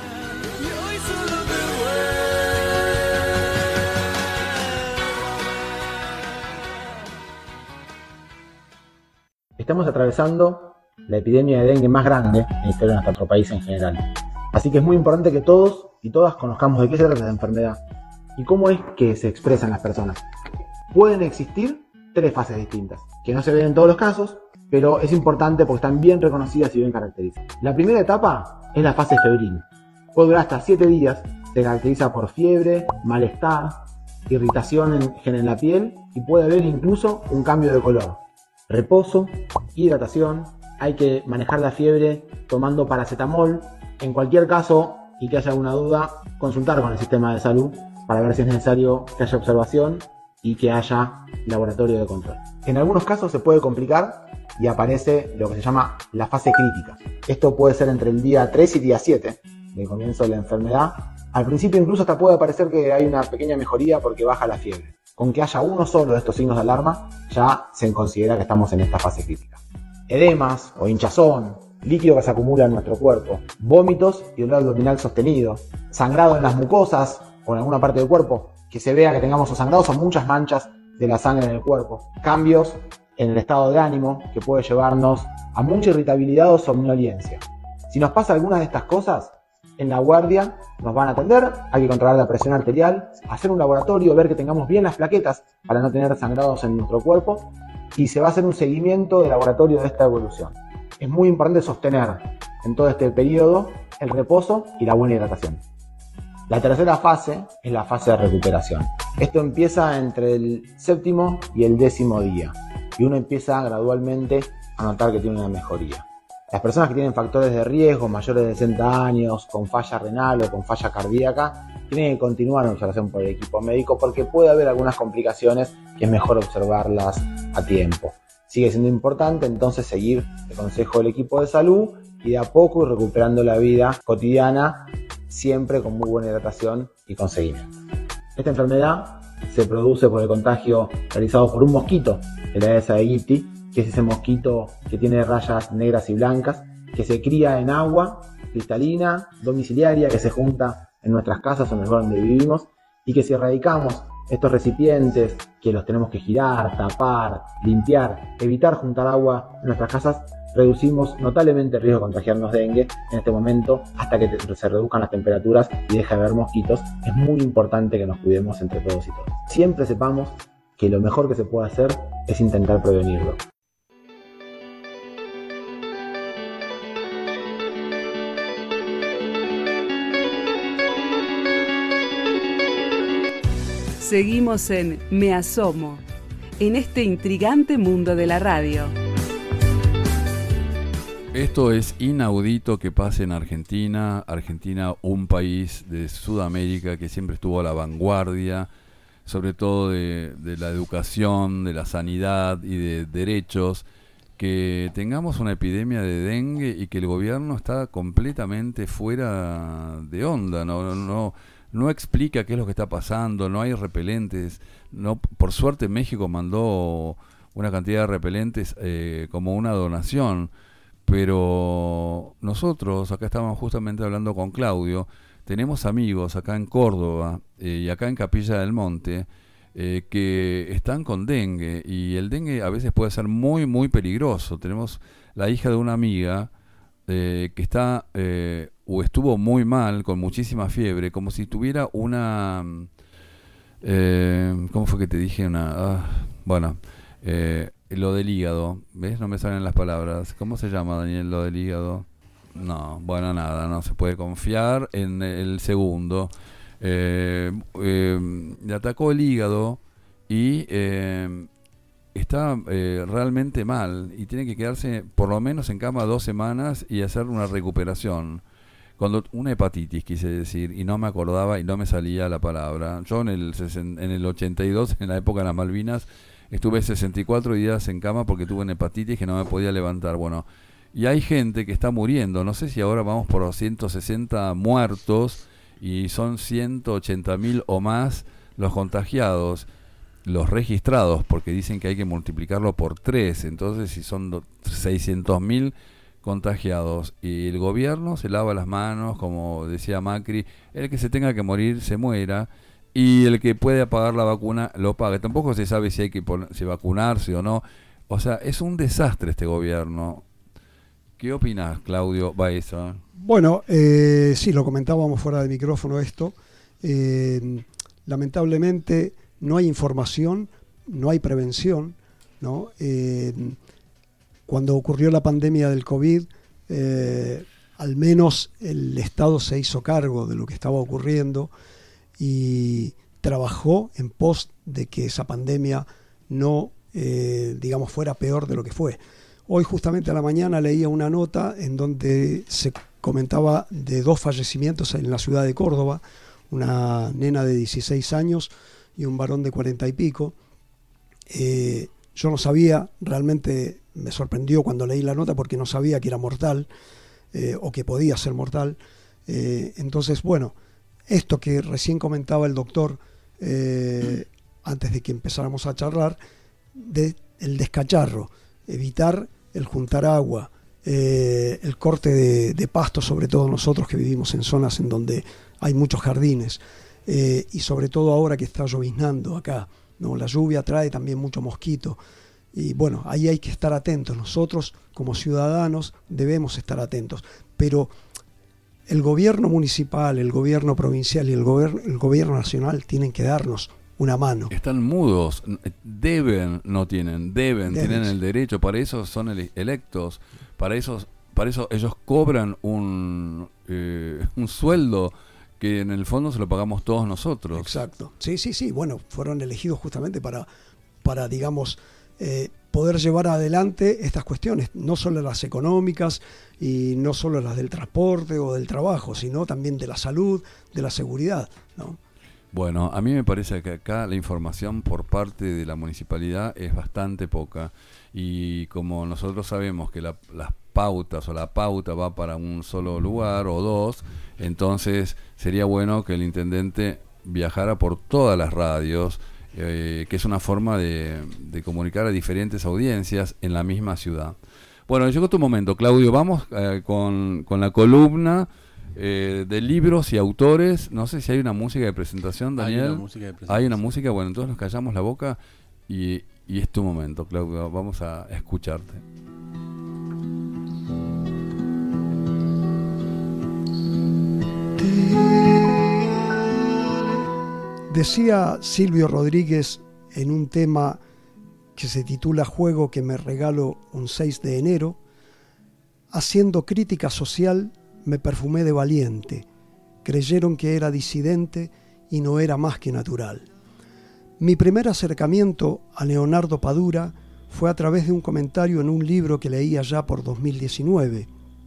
Estamos atravesando la epidemia de dengue más grande en la historia de nuestro país en general. Así que es muy importante que todos y todas conozcamos de qué se trata la enfermedad y cómo es que se expresan las personas. Pueden existir tres fases distintas, que no se ven en todos los casos, pero es importante porque están bien reconocidas y bien caracterizadas. La primera etapa es la fase febril. Puede durar hasta siete días, se caracteriza por fiebre, malestar, irritación en, en la piel y puede haber incluso un cambio de color. Reposo, hidratación, hay que manejar la fiebre tomando paracetamol. En cualquier caso, y que haya alguna duda, consultar con el sistema de salud para ver si es necesario que haya observación y que haya laboratorio de control. En algunos casos se puede complicar y aparece lo que se llama la fase crítica. Esto puede ser entre el día tres y día siete del comienzo de la enfermedad. Al principio incluso hasta puede parecer que hay una pequeña mejoría porque baja la fiebre. Con que haya uno solo de estos signos de alarma, ya se considera que estamos en esta fase crítica. Edemas o hinchazón, líquido que se acumula en nuestro cuerpo, vómitos y dolor abdominal sostenido, sangrado en las mucosas o en alguna parte del cuerpo, que se vea que tengamos o sangrados o muchas manchas de la sangre en el cuerpo, cambios en el estado de ánimo que puede llevarnos a mucha irritabilidad o somnolencia. Si nos pasa alguna de estas cosas, en la guardia nos van a atender, hay que controlar la presión arterial, hacer un laboratorio, ver que tengamos bien las plaquetas para no tener sangrados en nuestro cuerpo y se va a hacer un seguimiento de laboratorio de esta evolución. Es muy importante sostener en todo este periodo el reposo y la buena hidratación. La tercera fase es la fase de recuperación. Esto empieza entre el séptimo y el décimo día y uno empieza gradualmente a notar que tiene una mejoría. Las personas que tienen factores de riesgo mayores de sesenta años, con falla renal o con falla cardíaca, tienen que continuar en observación por el equipo médico porque puede haber algunas complicaciones que es mejor observarlas a tiempo. Sigue siendo importante entonces seguir el consejo del equipo de salud y de a poco ir recuperando la vida cotidiana, siempre con muy buena hidratación y con seguimiento. Esta enfermedad se produce por el contagio realizado por un mosquito de la Aedes aegypti, que es ese mosquito que tiene rayas negras y blancas, que se cría en agua cristalina, domiciliaria, que se junta en nuestras casas o en el lugar donde vivimos, y que si erradicamos estos recipientes, que los tenemos que girar, tapar, limpiar, evitar juntar agua en nuestras casas, reducimos notablemente el riesgo de contagiarnos dengue en este momento hasta que te, se reduzcan las temperaturas y deje de haber mosquitos. Es muy importante que nos cuidemos entre todos y todas. Siempre sepamos que lo mejor que se puede hacer es intentar prevenirlo. Seguimos en Me Asomo, en este intrigante mundo de la radio. Esto es inaudito que pase en Argentina. Argentina, un país de Sudamérica que siempre estuvo a la vanguardia, sobre todo de, de la educación, de la sanidad y de derechos. Que tengamos una epidemia de dengue y que el gobierno está completamente fuera de onda, no, no, no explica qué es lo que está pasando, no hay repelentes. No, por suerte México mandó una cantidad de repelentes eh, como una donación. Pero nosotros, acá estábamos justamente hablando con Claudio, tenemos amigos acá en Córdoba eh, y acá en Capilla del Monte eh, que están con dengue, y el dengue a veces puede ser muy, muy peligroso. Tenemos la hija de una amiga eh, que está eh, o estuvo muy mal, con muchísima fiebre, como si tuviera una... Eh, ¿Cómo fue que te dije? Una... Ah, bueno... Eh, lo del hígado, ¿ves? No me salen las palabras. ¿Cómo se llama, Daniel, lo del hígado? No, bueno, nada, no se puede confiar en el segundo. Eh, eh, le atacó el hígado y eh, está eh, realmente mal y tiene que quedarse por lo menos en cama dos semanas y hacer una recuperación. Cuando una hepatitis, quise decir, y no me acordaba y no me salía la palabra. Yo en el, en el ochenta y dos, en la época de las Malvinas, estuve sesenta y cuatro días en cama porque tuve una hepatitis que no me podía levantar. Bueno, y hay gente que está muriendo. No sé si ahora vamos por ciento sesenta muertos y son ciento ochenta mil o más los contagiados, los registrados, porque dicen que hay que multiplicarlo por tres. Entonces, si son seiscientos mil contagiados y el gobierno se lava las manos, como decía Macri, el que se tenga que morir se muera. Y el que puede pagar la vacuna lo paga. Tampoco se sabe si hay que poner, si vacunarse o no. O sea, es un desastre este gobierno. ¿Qué opinas, Claudio Baeza? Bueno, eh, sí, lo comentábamos fuera de micrófono esto. Eh, lamentablemente no hay información, no hay prevención, ¿no? Eh, cuando ocurrió la pandemia del COVID, eh, al menos el Estado se hizo cargo de lo que estaba ocurriendo. Y trabajó en pos de que esa pandemia no, eh, digamos, fuera peor de lo que fue. Hoy justamente a la mañana leía una nota en donde se comentaba de dos fallecimientos en la ciudad de Córdoba, una nena de dieciséis años y un varón de cuarenta y pico. Eh, yo no sabía, realmente me sorprendió cuando leí la nota porque no sabía que era mortal eh, o que podía ser mortal. Eh, entonces, bueno, esto que recién comentaba el doctor eh, antes de que empezáramos a charlar, de el descacharro, evitar el juntar agua, eh, el corte de, de pasto, sobre todo nosotros que vivimos en zonas en donde hay muchos jardines, eh, y sobre todo ahora que está lloviznando acá, ¿no? La lluvia trae también mucho mosquito, y bueno, ahí hay que estar atentos. Nosotros como ciudadanos debemos estar atentos, pero el gobierno municipal, el gobierno provincial y el, gober- el gobierno nacional tienen que darnos una mano. Están mudos, deben, no tienen, deben, Deben. tienen el derecho, para eso son ele- electos, para eso, para eso ellos cobran un, eh, un sueldo que en el fondo se lo pagamos todos nosotros. Exacto, sí, sí, sí, bueno, fueron elegidos justamente para, para digamos, eh, poder llevar adelante estas cuestiones, no solo las económicas y no solo las del transporte o del trabajo, sino también de la salud, de la seguridad, ¿no? Bueno, a mí me parece que acá la información por parte de la municipalidad es bastante poca, y como nosotros sabemos que la, las pautas o la pauta va para un solo lugar o dos, entonces sería bueno que el intendente viajara por todas las radios, eh, que es una forma de, de comunicar a diferentes audiencias en la misma ciudad. Bueno, llegó tu momento, Claudio, vamos eh, con, con la columna Eh, de libros y autores. No sé si hay una música de presentación, Daniel. Hay una música de presentación. Hay una música, bueno, entonces nos callamos la boca y, y es tu momento, Claudio. Vamos a escucharte. Decía Silvio Rodríguez en un tema que se titula Juego que me regalo un seis de enero, haciendo crítica social me perfumé de valiente, creyeron que era disidente y no era más que natural. Mi primer acercamiento a Leonardo Padura fue a través de un comentario en un libro que leí allá por dos mil diecinueve.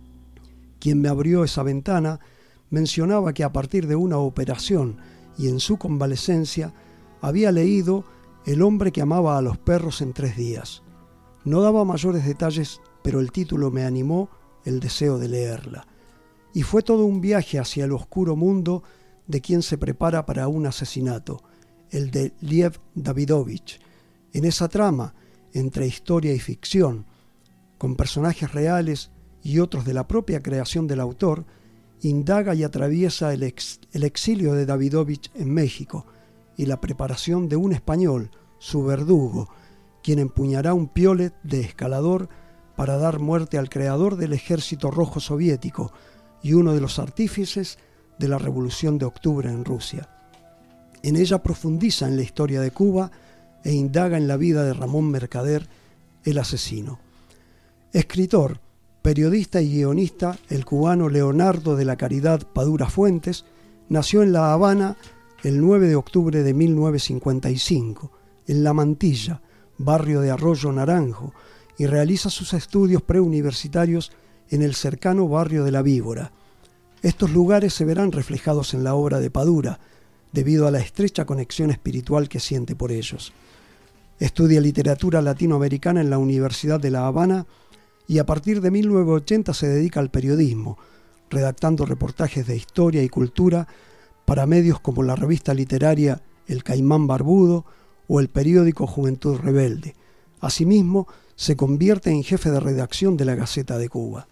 Quien me abrió esa ventana mencionaba que a partir de una operación y en su convalecencia había leído El hombre que amaba a los perros en tres días. No daba mayores detalles, pero el título me animó el deseo de leerla. Y fue todo un viaje hacia el oscuro mundo de quien se prepara para un asesinato, el de Liev Davidovich. En esa trama, entre historia y ficción, con personajes reales y otros de la propia creación del autor, indaga y atraviesa el, ex, el exilio de Davidovich en México y la preparación de un español, su verdugo, quien empuñará un piolet de escalador para dar muerte al creador del Ejército Rojo Soviético y uno de los artífices de la Revolución de Octubre en Rusia. En ella profundiza en la historia de Cuba e indaga en la vida de Ramón Mercader, el asesino. Escritor, periodista y guionista, el cubano Leonardo de la Caridad Padura Fuentes nació en La Habana el nueve de octubre de mil novecientos cincuenta y cinco, en La Mantilla, barrio de Arroyo Naranjo, y realiza sus estudios preuniversitarios en el cercano barrio de La Víbora. Estos lugares se verán reflejados en la obra de Padura, debido a la estrecha conexión espiritual que siente por ellos. Estudia literatura latinoamericana en la Universidad de La Habana y a partir de mil novecientos ochenta se dedica al periodismo, redactando reportajes de historia y cultura para medios como la revista literaria El Caimán Barbudo o el periódico Juventud Rebelde. Asimismo, se convierte en jefe de redacción de la Gaceta de Cuba.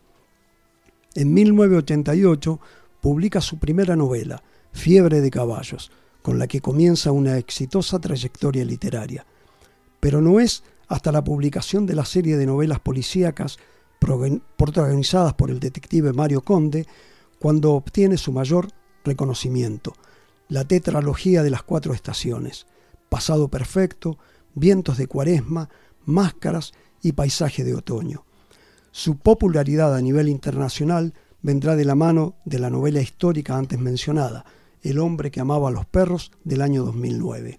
En mil novecientos ochenta y ocho publica su primera novela, Fiebre de Caballos, con la que comienza una exitosa trayectoria literaria. Pero no es hasta la publicación de la serie de novelas policíacas protagonizadas por el detective Mario Conde cuando obtiene su mayor reconocimiento, la tetralogía de las cuatro estaciones, Pasado Perfecto, Vientos de Cuaresma, Máscaras y Paisaje de Otoño. Su popularidad a nivel internacional vendrá de la mano de la novela histórica antes mencionada, El hombre que amaba a los perros, del año dos mil nueve.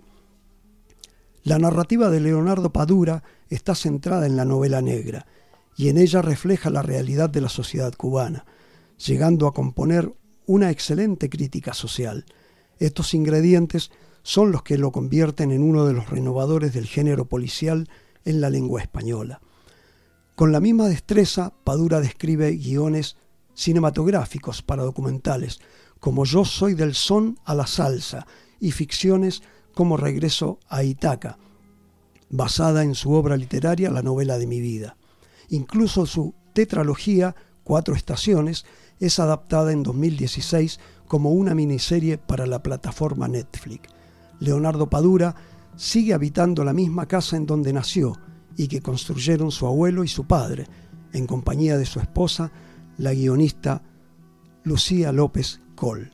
La narrativa de Leonardo Padura está centrada en la novela negra y en ella refleja la realidad de la sociedad cubana, llegando a componer una excelente crítica social. Estos ingredientes son los que lo convierten en uno de los renovadores del género policial en la lengua española. Con la misma destreza, Padura describe guiones cinematográficos para documentales, como Yo soy del son a la salsa, y ficciones como Regreso a Ítaca, basada en su obra literaria La novela de mi vida. Incluso su tetralogía, Cuatro estaciones, es adaptada en dos mil dieciséis como una miniserie para la plataforma Netflix. Leonardo Padura sigue habitando la misma casa en donde nació y que construyeron su abuelo y su padre, en compañía de su esposa, la guionista Lucía López Coll.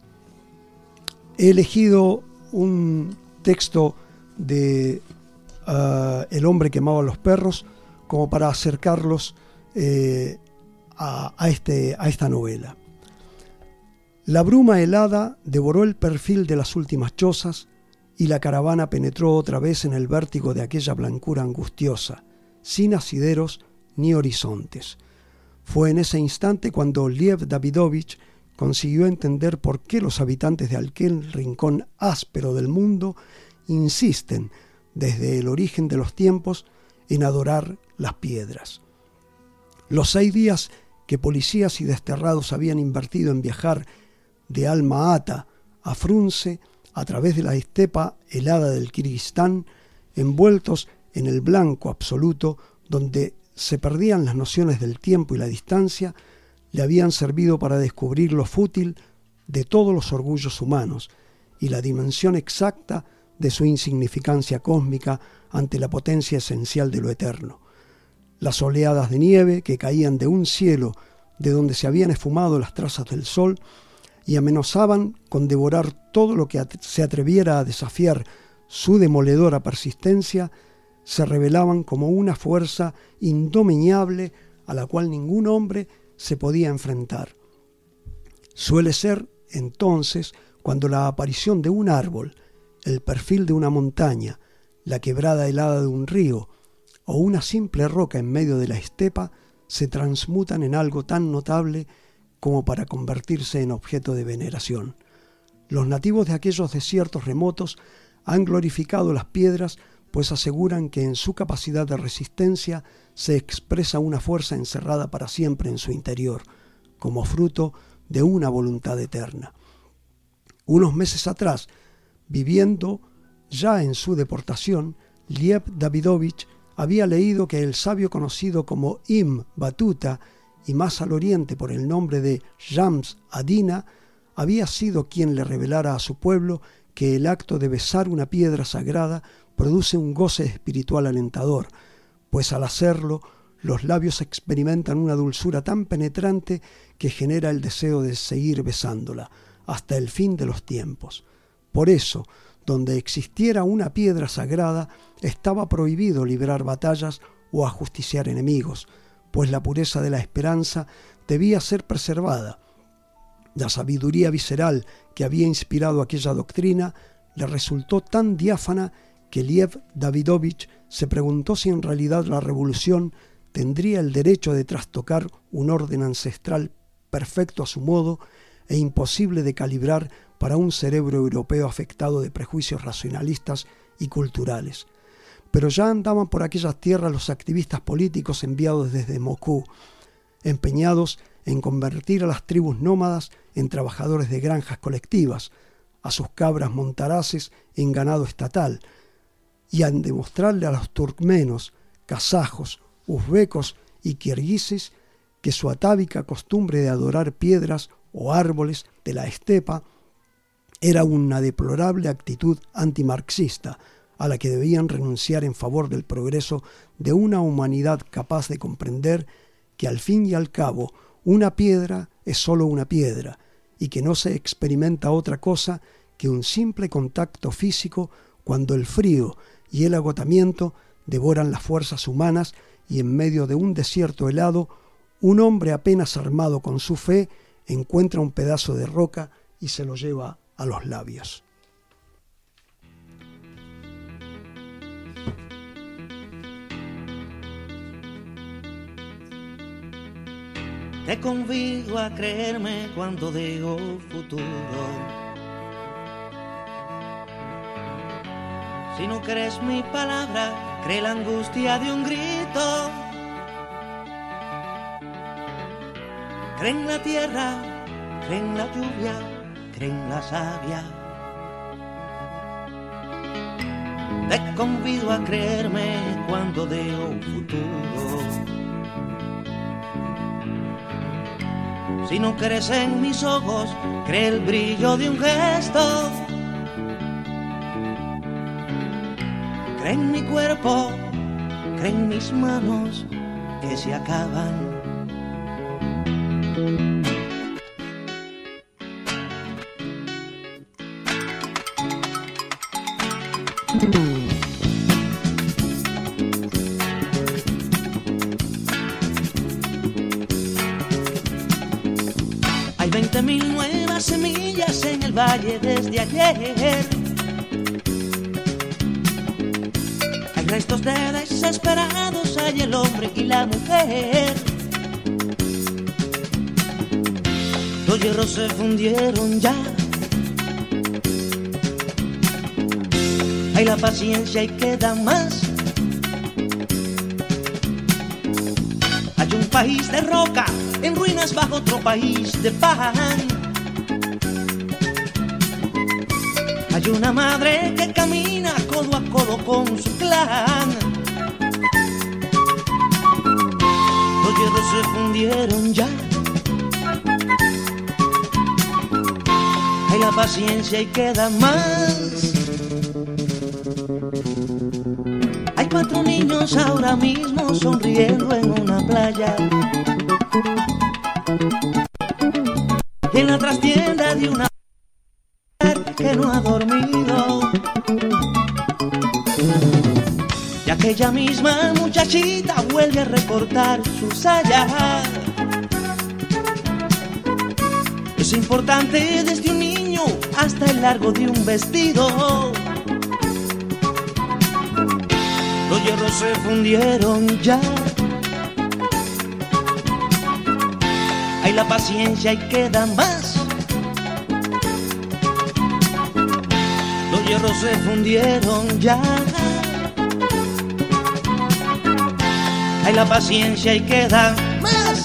He elegido un texto de uh, El hombre que amaba a los perros como para acercarlos eh, a, a, este, a esta novela. La bruma helada devoró el perfil de las últimas chozas y la caravana penetró otra vez en el vértigo de aquella blancura angustiosa, sin asideros ni horizontes. Fue en ese instante cuando Liev Davidovich consiguió entender por qué los habitantes de aquel rincón áspero del mundo insisten, desde el origen de los tiempos, en adorar las piedras. Los seis días que policías y desterrados habían invertido en viajar de Alma-Ata a Frunze a través de la estepa helada del Kirguistán, envueltos en el blanco absoluto donde se perdían las nociones del tiempo y la distancia, le habían servido para descubrir lo fútil de todos los orgullos humanos y la dimensión exacta de su insignificancia cósmica ante la potencia esencial de lo eterno. Las oleadas de nieve que caían de un cielo de donde se habían esfumado las trazas del sol y amenazaban con devorar todo lo que se atreviera a desafiar su demoledora persistencia, se revelaban como una fuerza indomeñable a la cual ningún hombre se podía enfrentar. Suele ser, entonces, cuando la aparición de un árbol, el perfil de una montaña, la quebrada helada de un río o una simple roca en medio de la estepa se transmutan en algo tan notable como para convertirse en objeto de veneración. Los nativos de aquellos desiertos remotos han glorificado las piedras, pues aseguran que en su capacidad de resistencia se expresa una fuerza encerrada para siempre en su interior, como fruto de una voluntad eterna. Unos meses atrás, viviendo ya en su deportación, Liev Davidovich había leído que el sabio conocido como Ibn Battuta, y más al oriente por el nombre de Shams Adina, había sido quien le revelara a su pueblo que el acto de besar una piedra sagrada produce un goce espiritual alentador, pues al hacerlo los labios experimentan una dulzura tan penetrante que genera el deseo de seguir besándola hasta el fin de los tiempos. Por eso, donde existiera una piedra sagrada, estaba prohibido librar batallas o ajusticiar enemigos, pues la pureza de la esperanza debía ser preservada. La sabiduría visceral que había inspirado aquella doctrina le resultó tan diáfana que Liev Davidovich se preguntó si en realidad la revolución tendría el derecho de trastocar un orden ancestral perfecto a su modo e imposible de calibrar para un cerebro europeo afectado de prejuicios racionalistas y culturales. Pero ya andaban por aquellas tierras los activistas políticos enviados desde Moscú, empeñados en convertir a las tribus nómadas en trabajadores de granjas colectivas, a sus cabras montaraces en ganado estatal, y en demostrarle a los turkmenos, kazajos, uzbecos y kirguises que su atávica costumbre de adorar piedras o árboles de la estepa era una deplorable actitud antimarxista a la que debían renunciar en favor del progreso de una humanidad capaz de comprender que al fin y al cabo una piedra es solo una piedra y que no se experimenta otra cosa que un simple contacto físico cuando el frío y el agotamiento devoran las fuerzas humanas y en medio de un desierto helado, un hombre apenas armado con su fe encuentra un pedazo de roca y se lo lleva a los labios. Te convido a creerme cuando digo futuro. Si no crees mi palabra, cree la angustia de un grito. Cree en la tierra, cree en la lluvia, cree en la savia. Te convido a creerme cuando digo futuro. Si no crees en mis ojos, cree el brillo de un gesto. Cree en mi cuerpo, cree en mis manos que se acaban. Hay veinte mil nuevas semillas en el valle desde ayer. Hay restos de desesperados, hay el hombre y la mujer. Los hierros se fundieron ya. Hay la paciencia y queda más. Hay un país de roca en ruinas bajo otro país de pan. Hay una madre que camina codo a codo con su clan. Los hierros se fundieron ya. Hay la paciencia y queda más. Hay cuatro niños ahora mismo sonriendo en una playa. En la trastienda de una mujer que no ha dormido. Y aquella misma muchachita vuelve a recortar su saya. Es importante desde un niño hasta el largo de un vestido. Los hierros se fundieron ya. Hay la paciencia y queda más. Los hierros se fundieron ya. Hay la paciencia y queda más.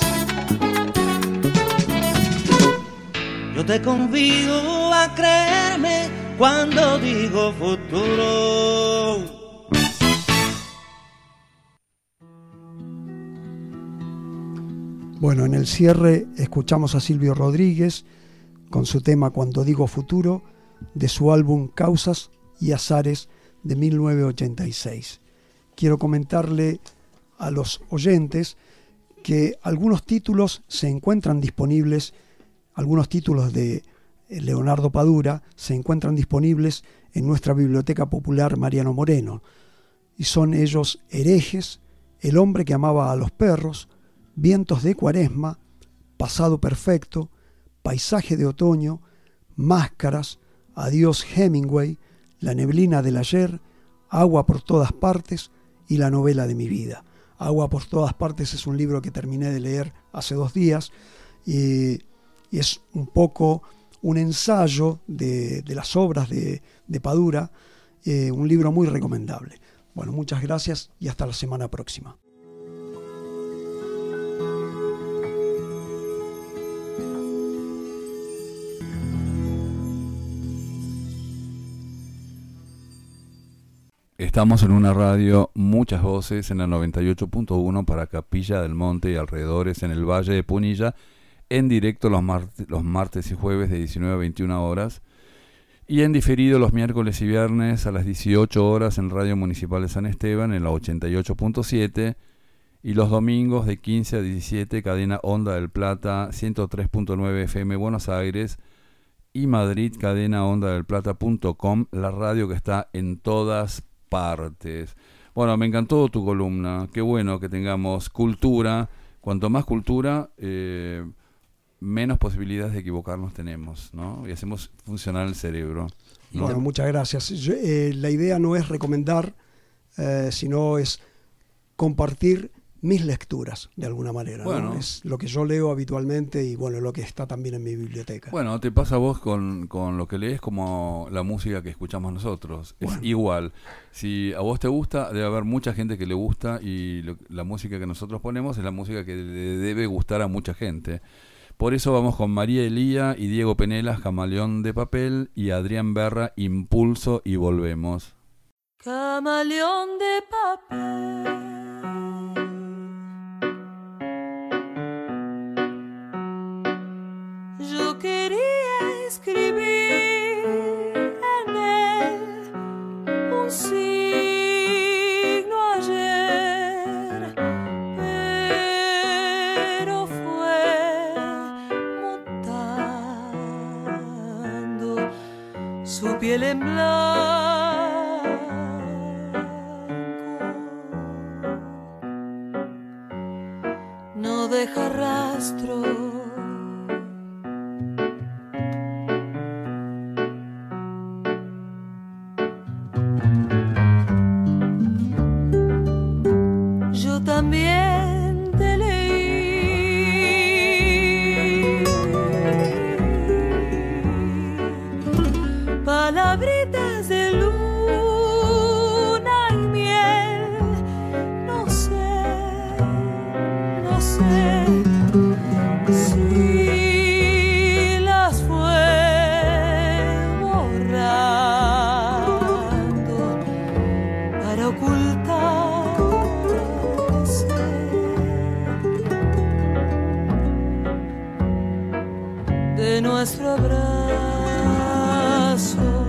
Yo te convido a creerme cuando digo futuro. Bueno, en el cierre escuchamos a Silvio Rodríguez con su tema Cuando digo futuro, de su álbum Causas y Azares de mil novecientos ochenta y seis. Quiero comentarle a los oyentes que algunos títulos se encuentran disponibles, algunos títulos de Leonardo Padura se encuentran disponibles en nuestra Biblioteca Popular Mariano Moreno, y son ellos Herejes, El hombre que amaba a los perros, Vientos de Cuaresma, Pasado Perfecto, Paisaje de Otoño, Máscaras, Adiós Hemingway, La neblina del ayer, Agua por todas partes y La novela de mi vida. Agua por todas partes es un libro que terminé de leer hace dos días y, y es un poco un ensayo de, de las obras de, de Padura, eh, un libro muy recomendable. Bueno, muchas gracias y hasta la semana próxima. Estamos en una radio, muchas voces, en el noventa y ocho punto uno para Capilla del Monte y alrededores en el Valle de Punilla, en directo los, mart- los martes y jueves de diecinueve a veintiuna horas, y en diferido los miércoles y viernes a las dieciocho horas en Radio Municipal de San Esteban en la ochenta y ocho punto siete, y los domingos de quince a diecisiete cadena Onda del Plata ciento tres punto nueve F M Buenos Aires, y Madrid cadena onda del plata punto com, la radio que está en todas partes. Bueno, me encantó tu columna, qué bueno que tengamos cultura, cuanto más cultura, eh, menos posibilidades de equivocarnos tenemos, ¿no? Y hacemos funcionar el cerebro, ¿no? Bueno, muchas gracias. Yo, eh, la idea no es recomendar, eh, sino es compartir mis lecturas, de alguna manera, bueno, ¿no? Es lo que yo leo habitualmente y bueno, lo que está también en mi biblioteca. Bueno, te pasa a vos con, con lo que lees como la música que escuchamos nosotros. Es bueno. igual. Si a vos te gusta, debe haber mucha gente que le gusta y lo, la música que nosotros ponemos es la música que le debe gustar a mucha gente. Por eso vamos con María Elía y Diego Penelas, Camaleón de Papel, y Adrián Berra, Impulso, y volvemos. Camaleón de papel. Yo quería escribir en él un signo ayer, pero fue mutando su piel en blanco. No deja rastro. También te leí palabritas de luna y miel. No sé, no sé si las fue borrando para ocultar de nuestro abrazo.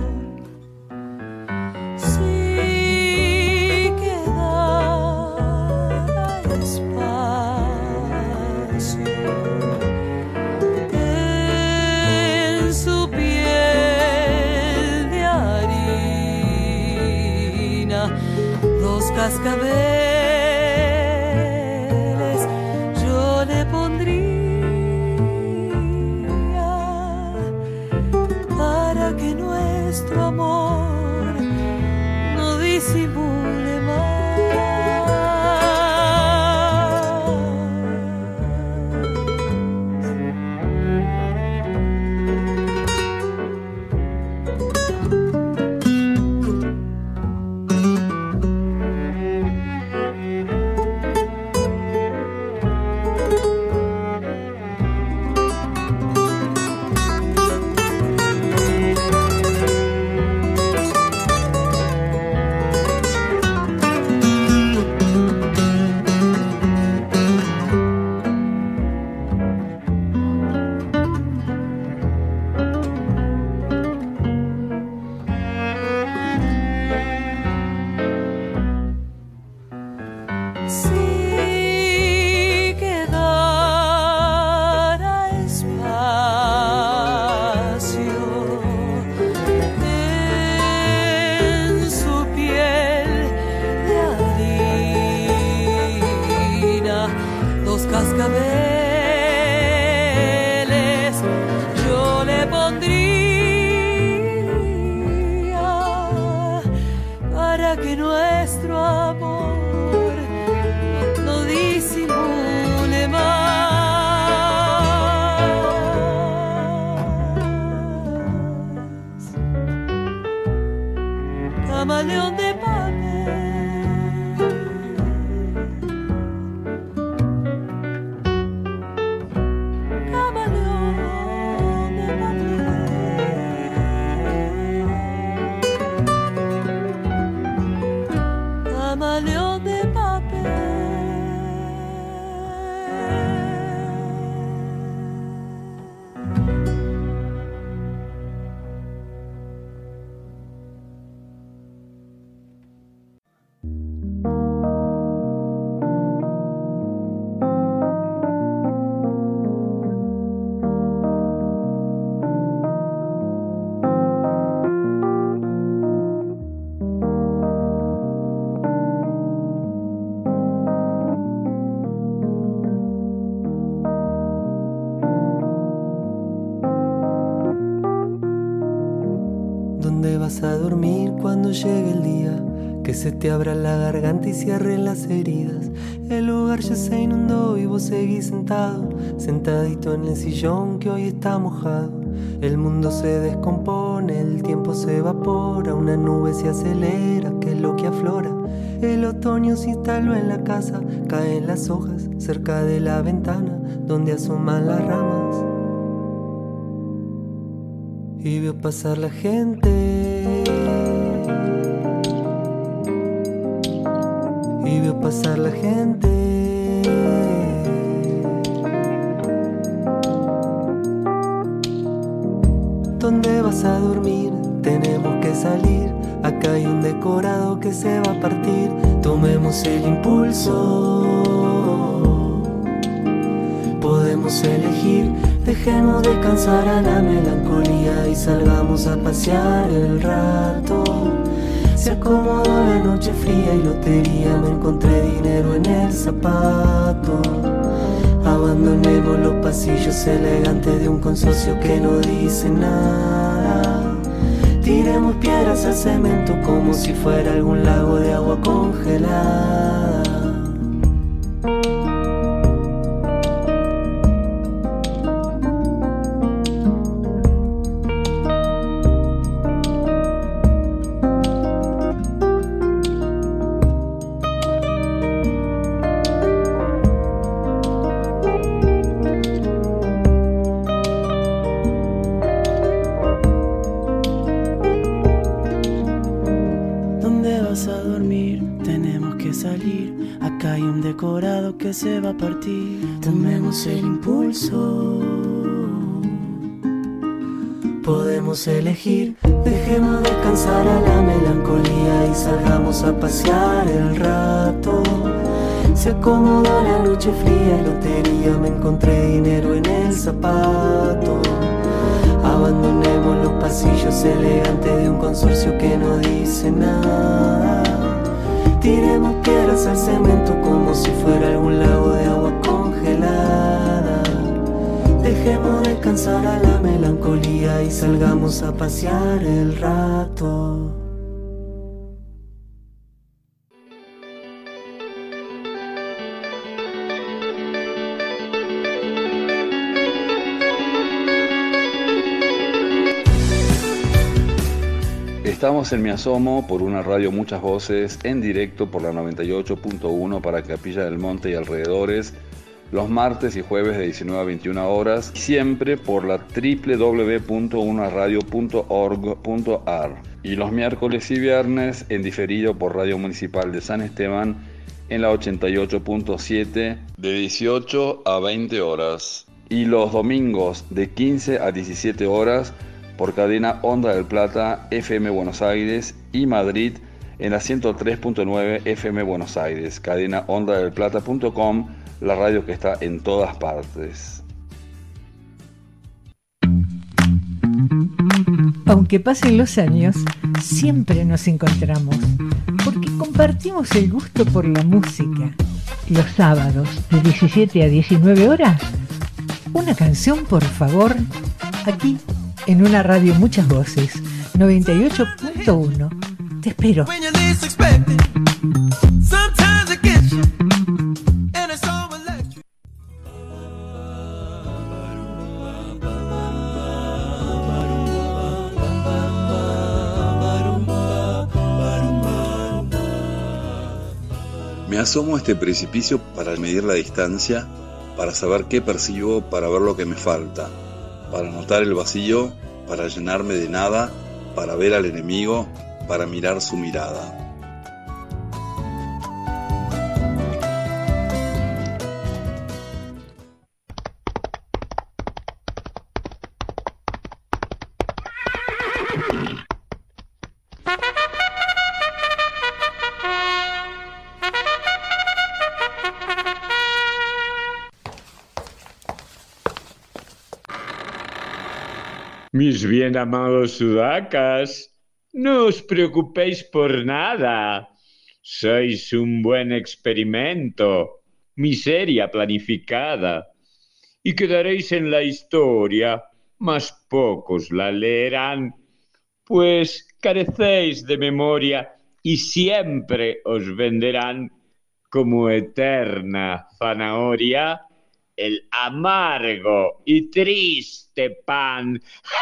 Si quedara espacio en su piel de harina, dos cascabeles yo le pondría que nuestro amor no disimule más. Cascabeles yo le pondría para que nuestro amor no disimule más. Camaleón de papel. vas a dormir cuando llegue el día? Que se te abra la garganta y cierre las heridas. El hogar ya se inundó y vos seguís sentado, sentadito en el sillón que hoy está mojado. El mundo se descompone, el tiempo se evapora, una nube se acelera, que es lo que aflora. El otoño se instaló en la casa, caen las hojas cerca de la ventana donde asoman las ramas. Y veo pasar la gente, y veo pasar la gente. ¿Dónde vas a dormir? Tenemos que salir. Acá hay un decorado que se va a partir. Tomemos el impulso. Podemos elegir. Dejemos descansar a la melancolía y salgamos a pasear el rato. Se acomodó la noche fría y lotería, me encontré dinero en el zapato. Abandonemos los pasillos elegantes de un consorcio que no dice nada. Tiremos piedras al cemento como si fuera algún lago de agua congelada. Que se va a partir, tomemos el impulso. Podemos elegir, dejemos descansar a la melancolía y salgamos a pasear el rato. Se acomodó la noche fría y lotería, me encontré dinero en el zapato. Abandonemos los pasillos elegantes de un consorcio que no dice nada. Tiremos piedras al cemento como si fuera algún lago de agua congelada. Dejemos descansar a la melancolía y salgamos a pasear el rato. Estamos en Me Asomo por una radio Muchas Voces, en directo por la noventa y ocho punto uno para Capilla del Monte y alrededores, los martes y jueves de diecinueve a veintiuna horas, siempre por la doble u doble u doble u punto una radio punto org punto a r, y los miércoles y viernes en diferido por Radio Municipal de San Esteban en la ochenta y ocho punto siete de dieciocho a veinte horas, y los domingos de quince a diecisiete horas por cadena Onda del Plata, F M Buenos Aires y Madrid en la ciento tres punto nueve F M Buenos Aires, cadena onda del plata punto com, la radio que está en todas partes. Aunque pasen los años, siempre nos encontramos, porque compartimos el gusto por la música. Los sábados de diecisiete a diecinueve horas, una canción por favor, aquí en una radio Muchas Voces, noventa y ocho punto uno. Te espero. Me asomo a este precipicio para medir la distancia, para saber qué percibo, para ver lo que me falta, para notar el vacío, para llenarme de nada, para ver al enemigo, para mirar su mirada. Mis bien amados sudacas, no os preocupéis por nada. Sois un buen experimento, miseria planificada. Y quedaréis en la historia, mas pocos la leerán. pues carecéis de memoria y siempre os venderán como eterna zanahoria el amargo y triste pan.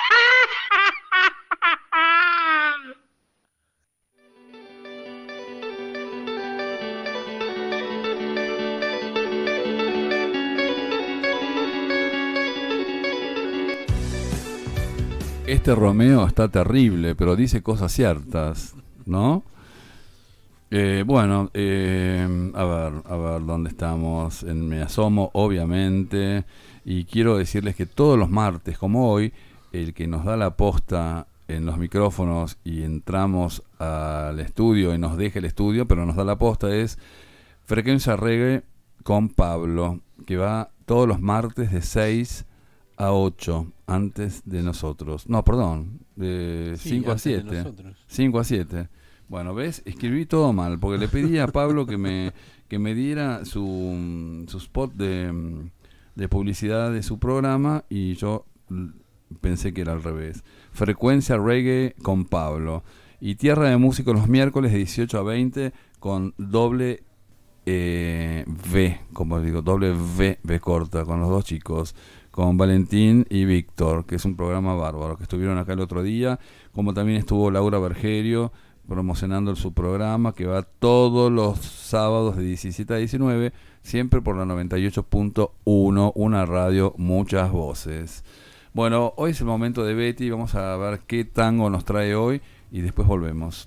Este Romeo está terrible, pero dice cosas ciertas, ¿no? Eh, bueno, eh, a ver, a ver dónde estamos. En Me Asomo, obviamente. Y quiero decirles que todos los martes, como hoy, el que nos da la posta en los micrófonos y entramos al estudio y nos deja el estudio, pero nos da la posta, es Frecuencia Reggae con Pablo, que va todos los martes de seis a ocho antes de nosotros. No, perdón, de sí, cinco a siete. cinco a siete. Bueno, ¿ves? Escribí todo mal, porque le pedí a Pablo que me que me diera su, su spot de, de publicidad de su programa y yo pensé que era al revés. Frecuencia Reggae con Pablo. Y Tierra de Músicos los miércoles de dieciocho a veinte con doble eh, V, como digo, doble V, V corta, con los dos chicos, con Valentín y Víctor, que es un programa bárbaro, que estuvieron acá el otro día, como también estuvo Laura Bergerio promocionando su programa, que va todos los sábados de diecisiete a diecinueve, siempre por la noventa y ocho punto uno, una radio, muchas voces. Bueno, hoy es el momento de Betty, vamos a ver qué tango nos trae hoy y después volvemos.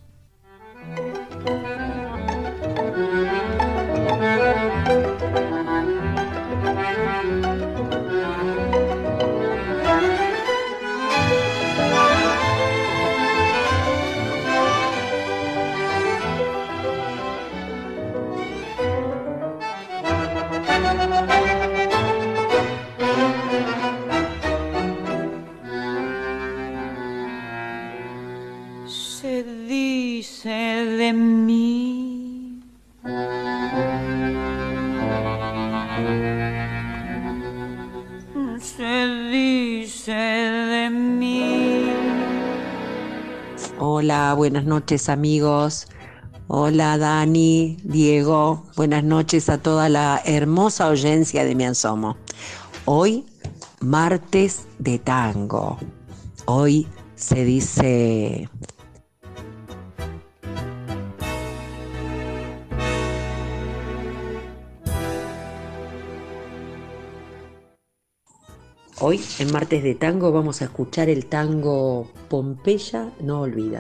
Se dice de mí se dice de mí. Hola, buenas noches amigos. Hola Dani, Diego, buenas noches a toda la hermosa audiencia de Me Asomo. Hoy, martes de tango. Hoy se dice... Hoy, en Martes de Tango, vamos a escuchar el tango Pompeya no olvida.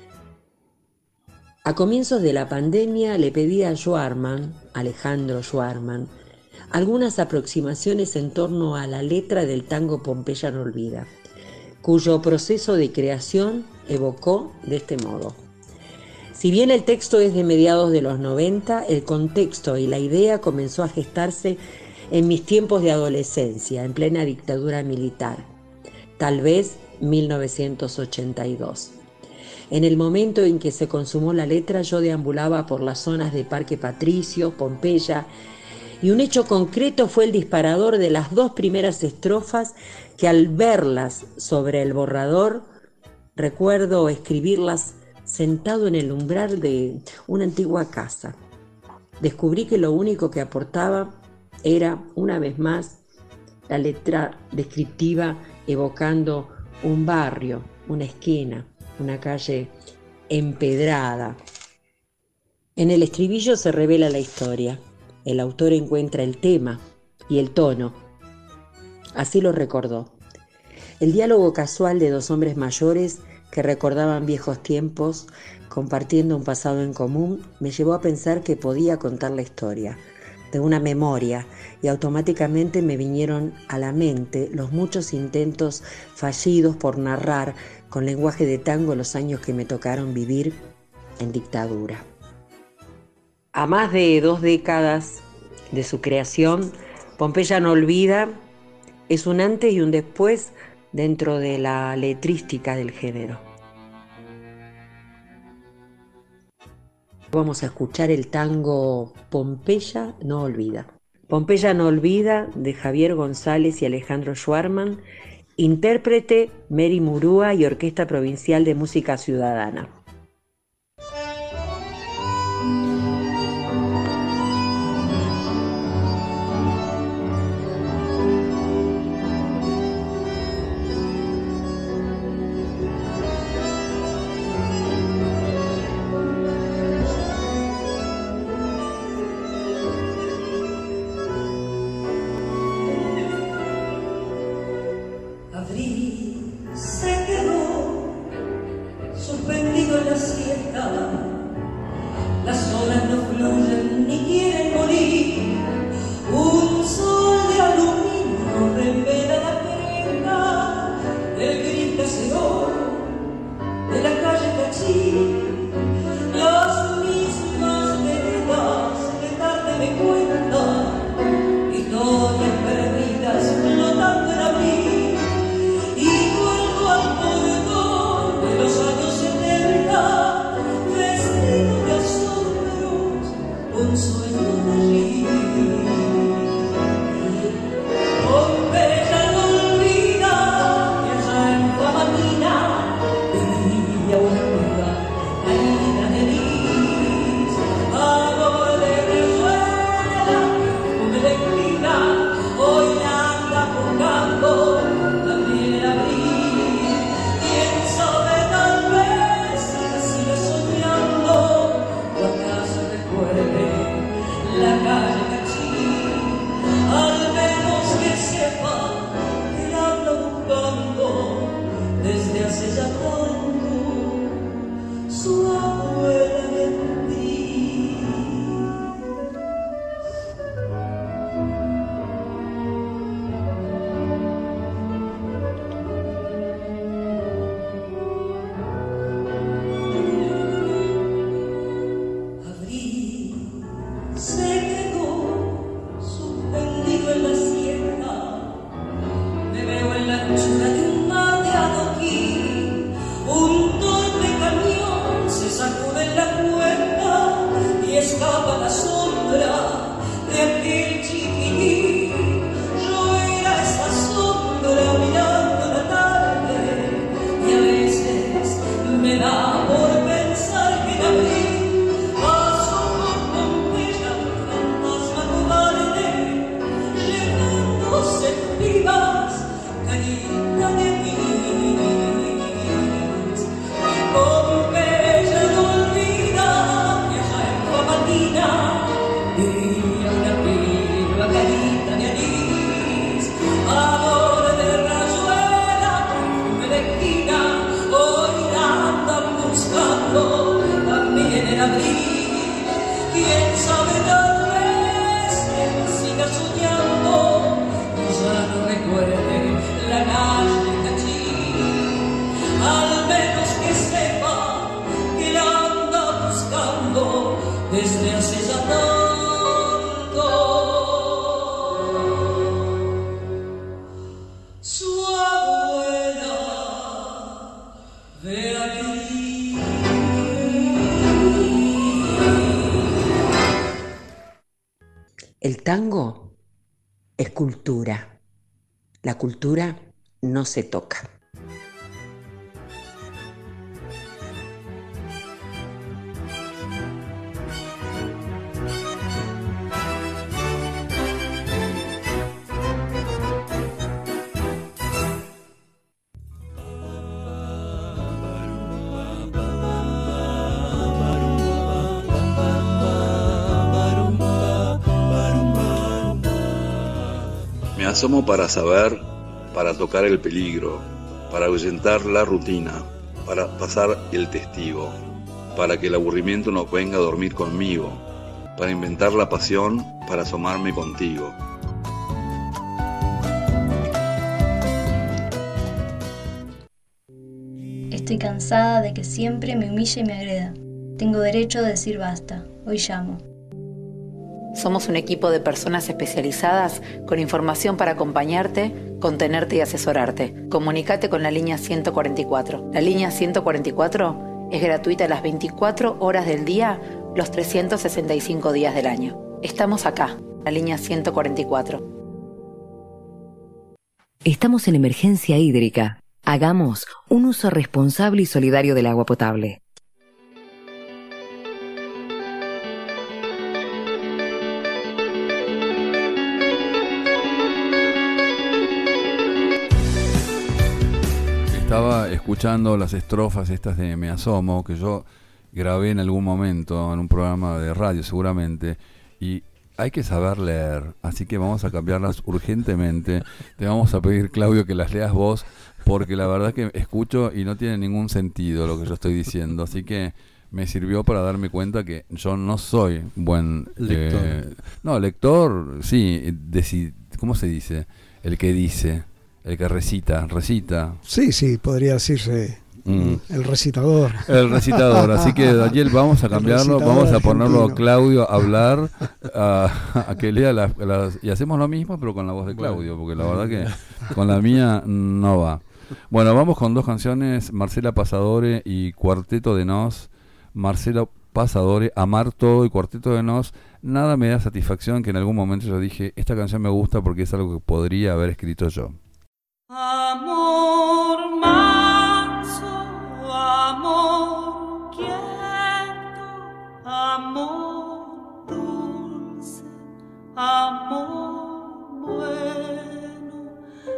A comienzos de la pandemia le pedí a Schwarman, Alejandro Schwarman, algunas aproximaciones en torno a la letra del tango Pompeya no olvida, cuyo proceso de creación evocó de este modo. Si bien el texto es de mediados de los noventa, el contexto y la idea comenzó a gestarse en mis tiempos de adolescencia, en plena dictadura militar, tal vez mil novecientos ochenta y dos. En el momento en que se consumó la letra, yo deambulaba por las zonas de Parque Patricio, Pompeya, y un hecho concreto fue el disparador de las dos primeras estrofas que al verlas sobre el borrador, recuerdo escribirlas sentado en el umbral de una antigua casa. Descubrí que lo único que aportaba era, una vez más, la letra descriptiva evocando un barrio, una esquina, una calle empedrada. En el estribillo se revela la historia. El autor encuentra el tema y el tono. Así lo recordó. El diálogo casual de dos hombres mayores que recordaban viejos tiempos, compartiendo un pasado en común, me llevó a pensar que podía contar la historia de una memoria, y automáticamente me vinieron a la mente los muchos intentos fallidos por narrar con lenguaje de tango los años que me tocaron vivir en dictadura. A más de dos décadas de su creación, Pompeya no olvida es un antes y un después dentro de la letrística del género. Vamos a escuchar el tango Pompeya no olvida. Pompeya no olvida, de Javier González y Alejandro Schwarman, Intérprete Mary Murúa y Orquesta Provincial de Música Ciudadana. El tango es cultura. La cultura no se toca. Me asomo para saber, para tocar el peligro, para ahuyentar la rutina, para pasar el testigo, para que el aburrimiento no venga a dormir conmigo, para inventar la pasión, para asomarme contigo. Estoy cansada de que siempre me humille y me agreda. Tengo derecho de decir basta. Hoy llamo. Somos un equipo de personas especializadas con información para acompañarte, contenerte y asesorarte. Comunícate con la línea ciento cuarenta y cuatro. La línea ciento cuarenta y cuatro es gratuita las veinticuatro horas del día, los trescientos sesenta y cinco días del año. Estamos acá, la línea ciento cuarenta y cuatro. Estamos en emergencia hídrica. Hagamos un uso responsable y solidario del agua potable. Estaba escuchando las estrofas estas de Me Asomo, que yo grabé en algún momento en un programa de radio seguramente, y hay que saber leer, así que vamos a cambiarlas urgentemente. Te vamos a pedir, Claudio, que las leas vos, porque la verdad que escucho y no tiene ningún sentido lo que yo estoy diciendo, así que me sirvió para darme cuenta que yo no soy buen lector. Eh, no, lector, sí, deci- ¿cómo se dice? El que dice, el que recita, recita. Sí, sí, podría decirse mm. el recitador. El recitador, así que Daniel, vamos a cambiarlo, vamos a ponerlo a Claudio a hablar, a, a que lea las, las... Y hacemos lo mismo, pero con la voz de Claudio, porque la verdad que con la mía no va. Bueno, vamos con dos canciones, Marcela Pasadore y Cuarteto de Nos. Marcela Pasadore, Amar Todo, y Cuarteto de Nos. Nada me da satisfacción que en algún momento yo dije, esta canción me gusta porque es algo que podría haber escrito yo. Amor manso, amor quieto, amor dulce, amor bueno,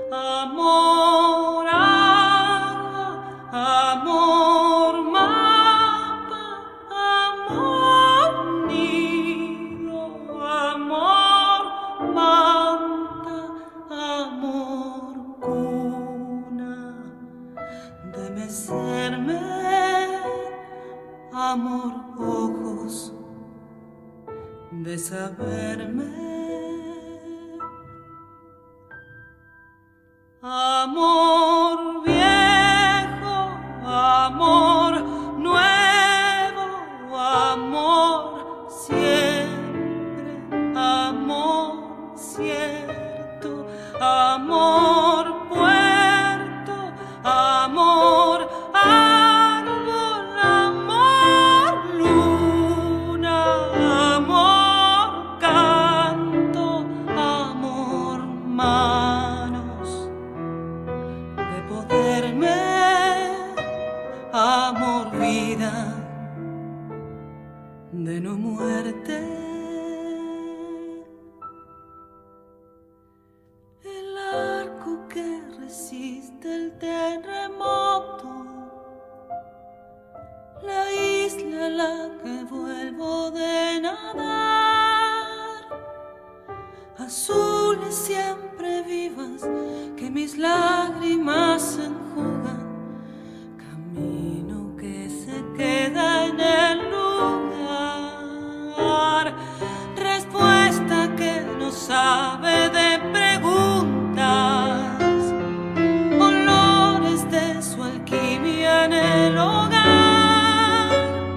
amor agua, amor mapa, amor nido, amor manta, amor cuna de mecerme, amor ojos de saberme, amor viejo, amor nuevo, amor siempre, amor cierto, amor puerto, amor árbol, amor luna, amor canto, amor manos de poderme, amor vida de no muerte. El arco que resiste el terremoto, la isla a la que vuelvo de nadar, azules siempre vivas que mis lágrimas enjugan, camino que se queda en el lugar, respuesta que no sabe de preguntas, olores de su alquimia en el hogar,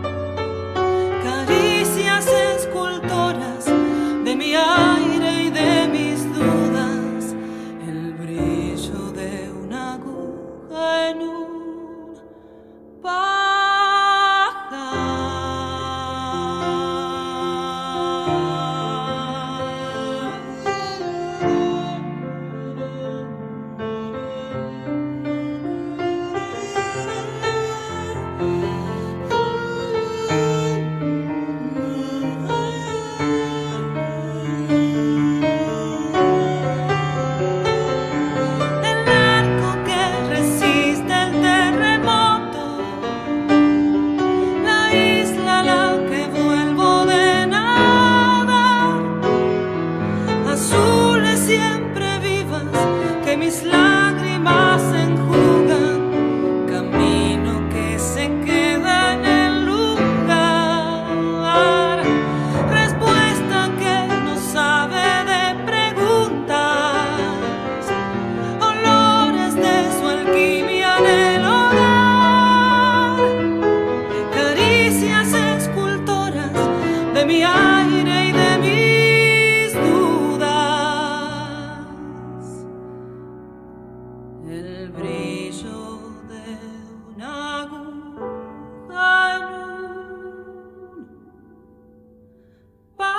caricias escultoras de mi aire y de mis dudas, el brillo de una aguja en un pajar. El arco que resiste el terremoto, la isla a la que vuelvo de nadar, azules siempre vivas que mis lágrimas enjugan, camino que se queda en el lugar, respuesta que no sabe de preguntas, olores de su alquimia en el hogar, caricias escultoras de mi aire y de mis dudas, el brillo de una aguja en un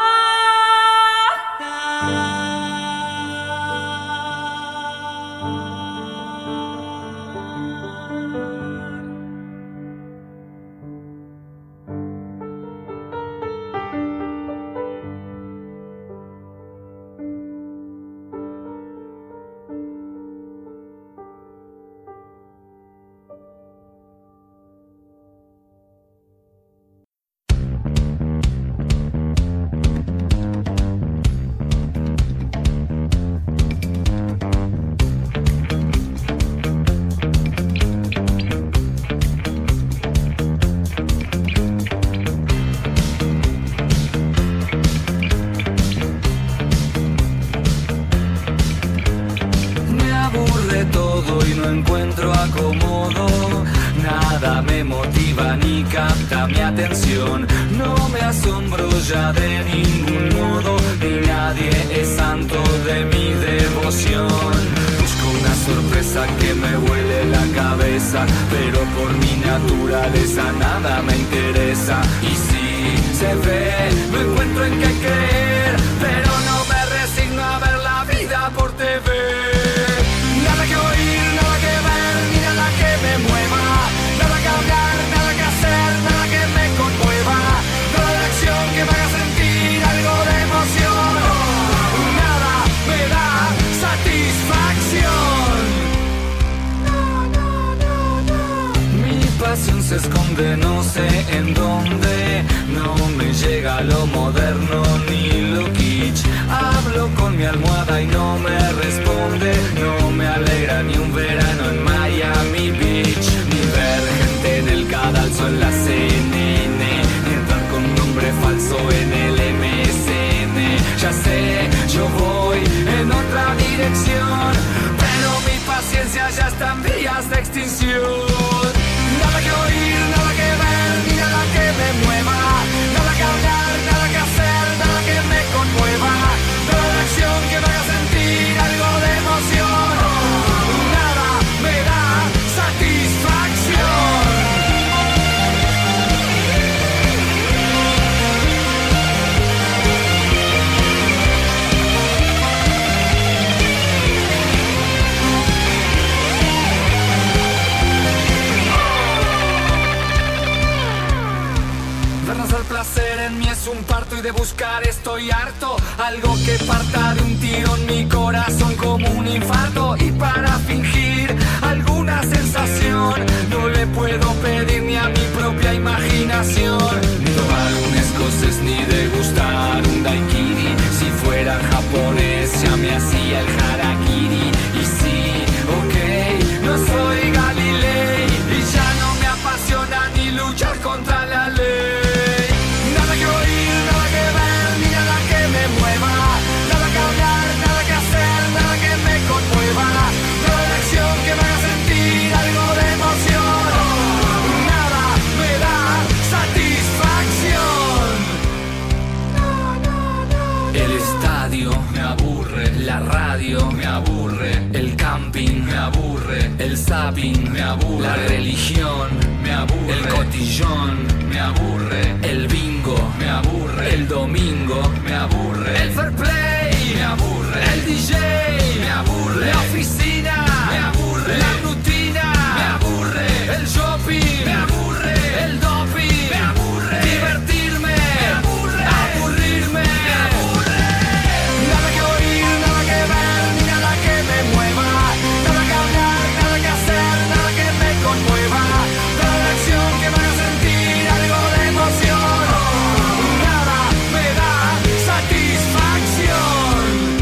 pajar. aburre todo y no encuentro acomodo. Nada me motiva ni capta mi atención. No me asombro ya de ningún modo, ni nadie es santo de mi devoción. Busco una sorpresa que me vuele la cabeza, pero por mi naturaleza nada me interesa. Y si se ve, no encuentro en qué creer, pero no me resigno a ver la vida por T V. Nada que oír, nada que ver, ni nada que me mueva. Nada que hablar, nada que hacer, nada que me conmueva. Nada de acción que me haga sentir algo de emoción. Nada me da satisfacción. Mi pasión se esconde no sé en dónde. No me llega lo moderno ni lo kitsch. Hablo con mi almohada y no me responde. No me alegra ni un verano en Miami Beach, ni ver gente en el cadalso en la C N N, ni entrar con un nombre falso en el M S N. Ya sé, yo voy en otra dirección, pero mi paciencia ya está en vías de extinción. Nada que oír, nada que ver, ni nada que me mueva. Nada que hablar, nada que hacer, nada que me conmueva. Nada de acción que me haga sentir algo de emoción. Nada me da satisfacción. Vernos al placer en mí es un parto y de buscar estoy harto. Algo que parta de un tiro en mi corazón como un infarto. Y para fingir alguna sensación no le puedo pedir ni a mi propia imaginación ni tomar un escocés ni degustar un daiquiri. Si fuera japonés ya me hacía el harakiri. Y sí, ok, no soy Galilei y ya no me apasiona ni luchar contra la ley. Nada que oír, nada que ver, ni nada que me mueva. Nada que hablar, nada que hacer, nada que me conmueva. Nada de acción que me haga sentir algo de emoción. Nada me da satisfacción. El estadio me aburre, la radio me aburre, el camping me aburre, el zapping me aburre, la religión me aburre, el cotillón me aburre, el bingo me aburre, el domingo me aburre, el fair play me aburre, el D J me aburre, la oficina me aburre, la rutina me aburre, el shopping me aburre, el doping me aburre, divertirme me aburre, aburrirme me aburre. Nada que oír, nada que ver, ni nada que me mueva. Nada que hablar, nada que hacer, nada que me conmueva. Nada de acción que me haga sentir algo de emoción. Nada me da satisfacción.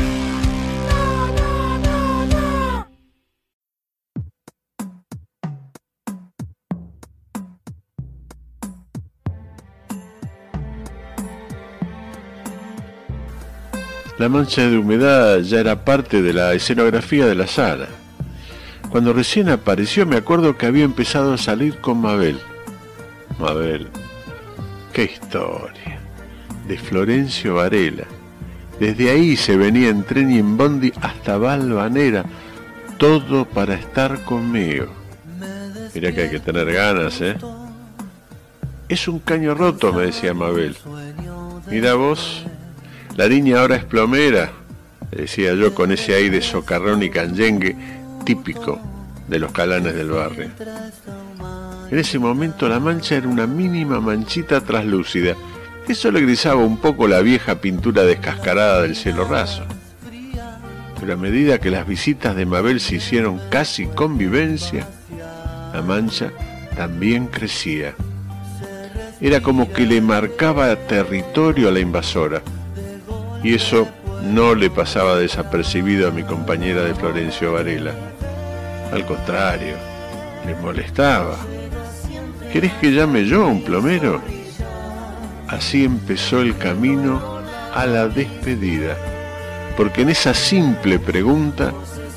La mancha de humedad ya era parte de la escenografía de la sala. Cuando recién apareció me acuerdo que había empezado a salir con Mabel. Mabel, qué historia, de Florencio Varela. Desde ahí se venía en tren y en bondi hasta Valvanera, todo para estar conmigo. Mirá que hay que tener ganas, ¿eh? Es un caño roto, me decía Mabel. Mira vos, la niña ahora es plomera, le decía yo con ese aire socarrón y canyengue típico de los calanes del barrio. En ese momento la mancha era una mínima manchita traslúcida. Eso le grisaba un poco la vieja pintura descascarada del cielo raso. Pero a medida que las visitas de Mabel se hicieron casi convivencia, la mancha también crecía. Era como que le marcaba territorio a la invasora. Y eso no le pasaba desapercibido a mi compañera de Florencio Varela. Al contrario, le molestaba. ¿Querés que llame yo a un plomero? Así empezó el camino a la despedida, porque en esa simple pregunta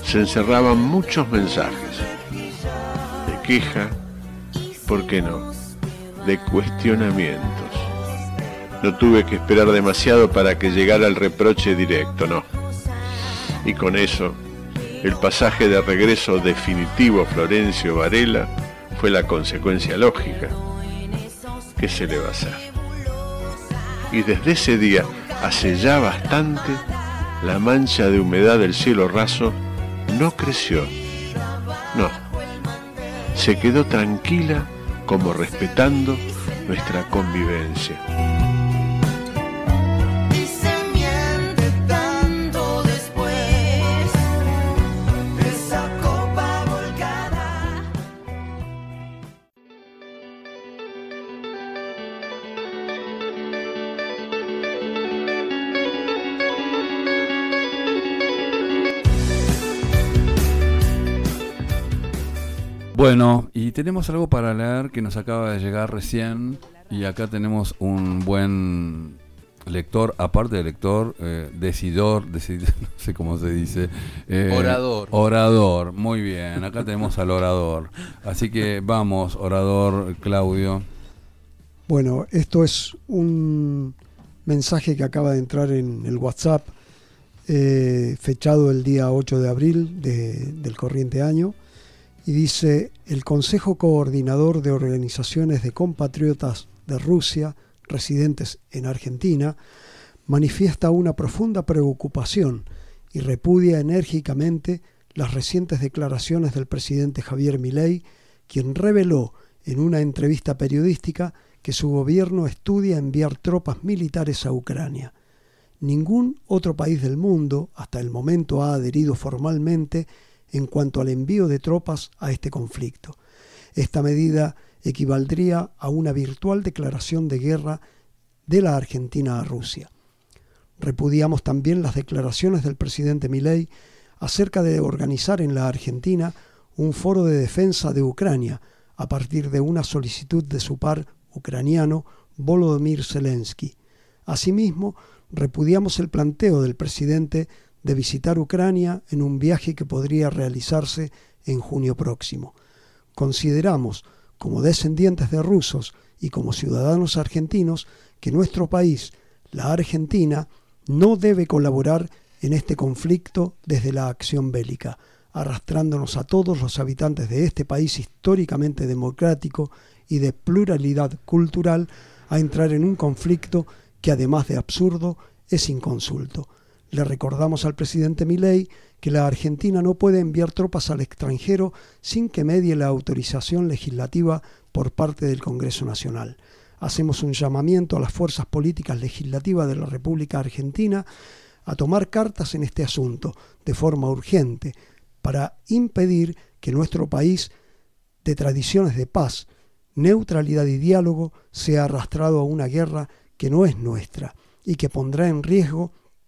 se encerraban muchos mensajes de queja, ¿por qué no?, de cuestionamientos. No tuve que esperar demasiado para que llegara el reproche directo, no. Y con eso, el pasaje de regreso definitivo a Florencio Varela fue la consecuencia lógica. ¿Qué se le va a hacer? Y desde ese día, hace ya bastante, la mancha de humedad del cielo raso no creció. No. Se quedó tranquila, como respetando nuestra convivencia. Bueno, y tenemos algo para leer que nos acaba de llegar recién, y acá tenemos un buen lector, aparte de lector, eh, decidor, decidor, no sé cómo se dice. Eh, orador. Orador, muy bien, acá tenemos al orador. Así que vamos, orador Claudio. Bueno, esto es un mensaje que acaba de entrar en el WhatsApp, eh, fechado el día ocho de abril de, del corriente año. Y dice: el Consejo Coordinador de Organizaciones de Compatriotas de Rusia residentes en Argentina manifiesta una profunda preocupación y repudia enérgicamente las recientes declaraciones del presidente Javier Milei, quien reveló en una entrevista periodística que su gobierno estudia enviar tropas militares a Ucrania. Ningún otro país del mundo hasta el momento ha adherido formalmente en cuanto al envío de tropas a este conflicto. Esta medida equivaldría a una virtual declaración de guerra de la Argentina a Rusia. Repudiamos también las declaraciones del presidente Milei acerca de organizar en la Argentina un foro de defensa de Ucrania a partir de una solicitud de su par ucraniano Volodymyr Zelensky. Asimismo, repudiamos el planteo del presidente de visitar Ucrania en un viaje que podría realizarse en junio próximo. Consideramos, como descendientes de rusos y como ciudadanos argentinos, que nuestro país, la Argentina, no debe colaborar en este conflicto desde la acción bélica, arrastrándonos a todos los habitantes de este país históricamente democrático y de pluralidad cultural a entrar en un conflicto que, además de absurdo, es inconsulto. Le recordamos al presidente Milei que la Argentina no puede enviar tropas al extranjero sin que medie la autorización legislativa por parte del Congreso Nacional. Hacemos un llamamiento a las fuerzas políticas legislativas de la República Argentina a tomar cartas en este asunto de forma urgente para impedir que nuestro país, de tradiciones de paz, neutralidad y diálogo, sea arrastrado a una guerra que no es nuestra y que pondrá en riesgo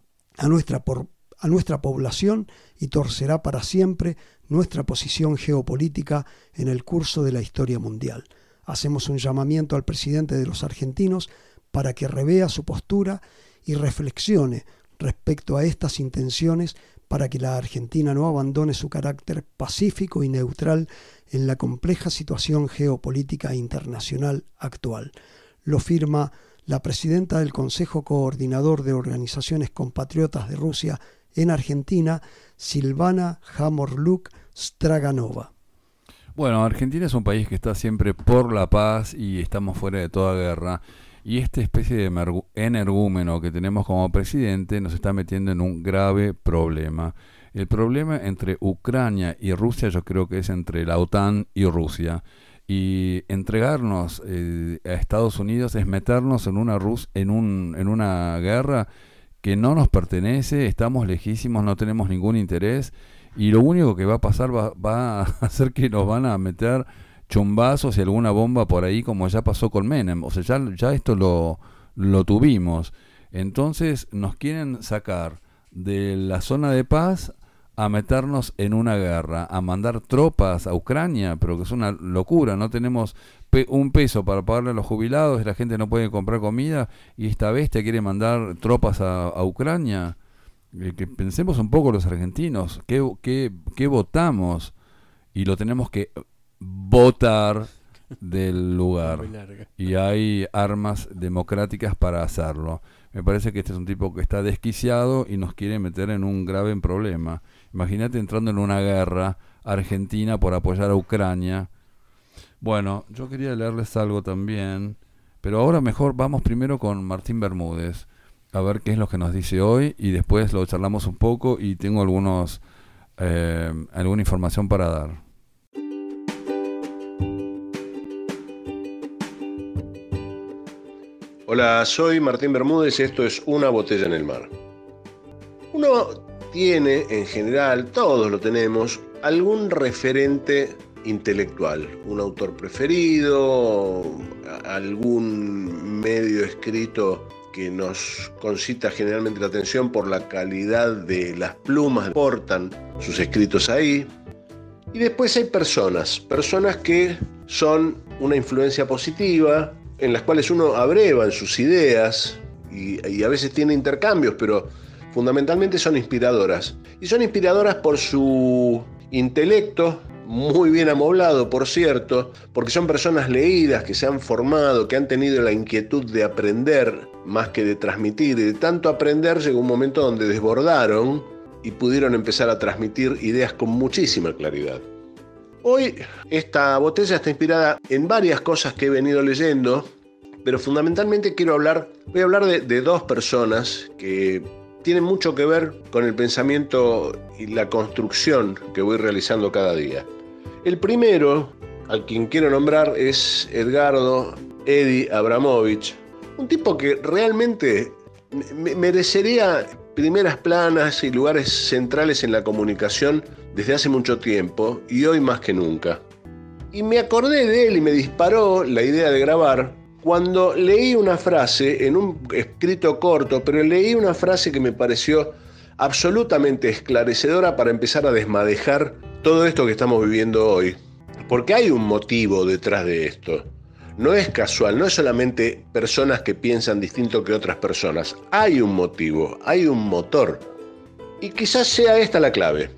a nuestra, por, a nuestra población y torcerá para siempre nuestra posición geopolítica en el curso de la historia mundial. Hacemos un llamamiento al presidente de los argentinos para que revea su postura y reflexione respecto a estas intenciones para que la Argentina no abandone su carácter pacífico y neutral en la compleja situación geopolítica internacional actual. Lo firma la presidenta del Consejo Coordinador de Organizaciones Compatriotas de Rusia en Argentina, Silvana Hamorluk Straganova. Bueno, Argentina es un país que está siempre por la paz y estamos fuera de toda guerra. Y esta especie de energúmeno que tenemos como presidente nos está metiendo en un grave problema. El problema entre Ucrania y Rusia yo creo que es entre la OTAN y Rusia. Y entregarnos eh, a Estados Unidos es meternos en una Rus en un en una guerra que no nos pertenece, estamos lejísimos, no tenemos ningún interés, y lo único que va a pasar va, va a hacer que nos van a meter chumbazos y alguna bomba por ahí, como ya pasó con Menem. O sea, ya, ya esto lo, lo tuvimos. Entonces nos quieren sacar de la zona de paz a meternos en una guerra, a mandar tropas a Ucrania, pero que es una locura. No tenemos pe- un peso para pagarle a los jubilados, la gente no puede comprar comida, y esta bestia quiere mandar tropas a, a Ucrania. que pensemos un poco los argentinos, ¿qué, qué, qué votamos? Y lo tenemos que votar del lugar. Y hay armas democráticas para hacerlo. Me parece que este es un tipo que está desquiciado y nos quiere meter en un grave problema. Imagínate entrando en una guerra Argentina por apoyar a Ucrania. Bueno, yo quería leerles algo también, pero ahora mejor vamos primero con Martín Bermúdez, a ver qué es lo que nos dice hoy, y después lo charlamos un poco y tengo algunos eh, alguna información para dar. Hola, soy Martín Bermúdez y esto es Una Botella en el Mar. Uno tiene, en general, todos lo tenemos, algún referente intelectual, un autor preferido, algún medio escrito que nos concita generalmente la atención por la calidad de las plumas que portan sus escritos ahí. Y después hay personas, personas que son una influencia positiva, en las cuales uno abreva en sus ideas y, y a veces tiene intercambios, pero fundamentalmente son inspiradoras. Y son inspiradoras por su intelecto, muy bien amoblado, por cierto, porque son personas leídas, que se han formado, que han tenido la inquietud de aprender más que de transmitir. Y de tanto aprender llegó un momento donde desbordaron y pudieron empezar a transmitir ideas con muchísima claridad. Hoy esta botella está inspirada en varias cosas que he venido leyendo, pero fundamentalmente quiero hablar, voy a hablar de, de dos personas que tienen mucho que ver con el pensamiento y la construcción que voy realizando cada día. El primero, al quien quiero nombrar, es Edgardo Edi Abramovich, un tipo que realmente merecería primeras planas y lugares centrales en la comunicación desde hace mucho tiempo y hoy más que nunca. Y me acordé de él y me disparó la idea de grabar cuando leí una frase en un escrito corto, pero leí una frase que me pareció absolutamente esclarecedora para empezar a desmadejar todo esto que estamos viviendo hoy. Porque hay un motivo detrás de esto. No es casual, no es solamente personas que piensan distinto que otras personas. Hay un motivo, hay un motor. Y quizás sea esta la clave.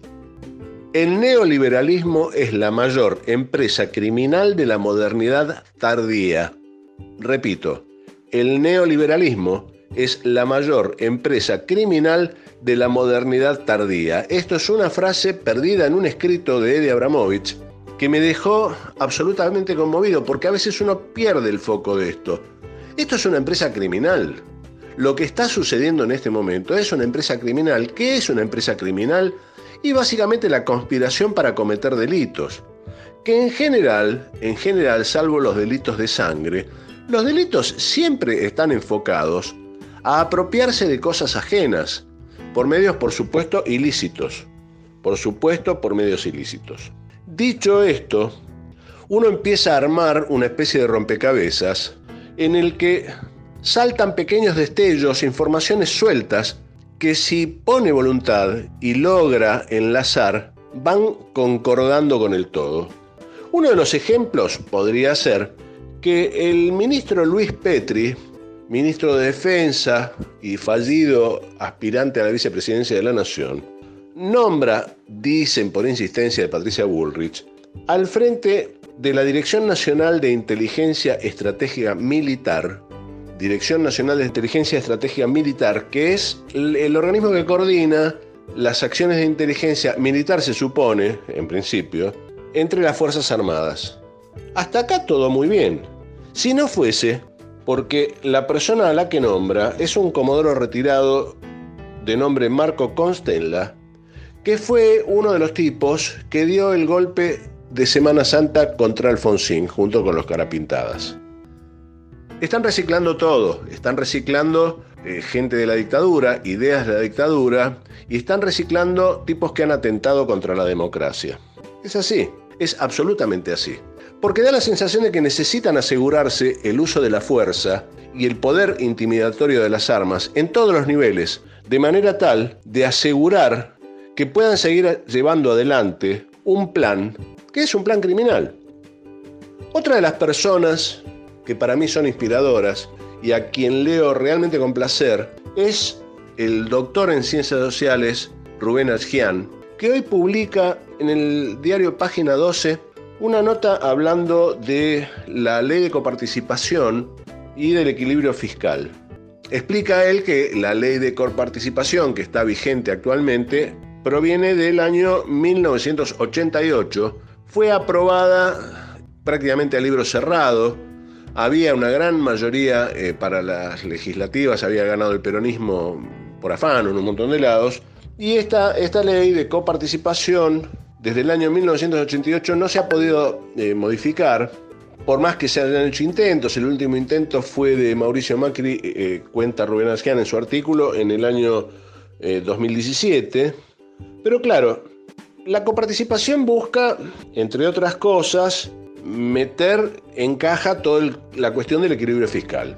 El neoliberalismo es la mayor empresa criminal de la modernidad tardía. Repito, el neoliberalismo es la mayor empresa criminal de la modernidad tardía. Esto es una frase perdida en un escrito de Edi Abramovich que me dejó absolutamente conmovido, porque a veces uno pierde el foco de esto. Esto es una empresa criminal. Lo que está sucediendo en este momento es una empresa criminal. ¿Qué es una empresa criminal? Y básicamente la conspiración para cometer delitos. Que en general, en general, salvo los delitos de sangre, los delitos siempre están enfocados a apropiarse de cosas ajenas, por medios, por supuesto, ilícitos. Por supuesto, por medios ilícitos. Dicho esto, uno empieza a armar una especie de rompecabezas en el que saltan pequeños destellos, informaciones sueltas, que si pone voluntad y logra enlazar, van concordando con el todo. Uno de los ejemplos podría ser que el ministro Luis Petri, ministro de Defensa y fallido aspirante a la vicepresidencia de la Nación, nombra, dicen por insistencia de Patricia Bullrich, al frente de la Dirección Nacional de Inteligencia Estratégica Militar, Dirección Nacional de Inteligencia Estratégica Militar, que es el organismo que coordina las acciones de inteligencia militar, se supone, en principio, entre las Fuerzas Armadas. Hasta acá todo muy bien. Si no fuese porque la persona a la que nombra es un comodoro retirado de nombre Marco Constella, que fue uno de los tipos que dio el golpe de Semana Santa contra Alfonsín, junto con los Carapintadas. Están reciclando todo, están reciclando eh, gente de la dictadura, ideas de la dictadura, y están reciclando tipos que han atentado contra la democracia. Es así, es absolutamente así. Porque da la sensación de que necesitan asegurarse el uso de la fuerza y el poder intimidatorio de las armas en todos los niveles, de manera tal de asegurar que puedan seguir llevando adelante un plan que es un plan criminal. Otra de las personas que para mí son inspiradoras y a quien leo realmente con placer es el doctor en Ciencias Sociales Rubén Asgian, que hoy publica en el diario Página doce una nota hablando de la ley de coparticipación y del equilibrio fiscal. Explica él que la ley de coparticipación que está vigente actualmente proviene del año mil novecientos ochenta y ocho, fue aprobada prácticamente a libro cerrado, había una gran mayoría eh, para las legislativas, había ganado el peronismo por afano en un montón de lados, y esta, esta ley de coparticipación desde el año mil novecientos ochenta y ocho no se ha podido eh, modificar, por más que se hayan hecho intentos. El último intento fue de Mauricio Macri, eh, cuenta Rubén Asgian en su artículo, en el año eh, dos mil diecisiete. Pero claro, la coparticipación busca, entre otras cosas, meter en caja toda la cuestión del equilibrio fiscal.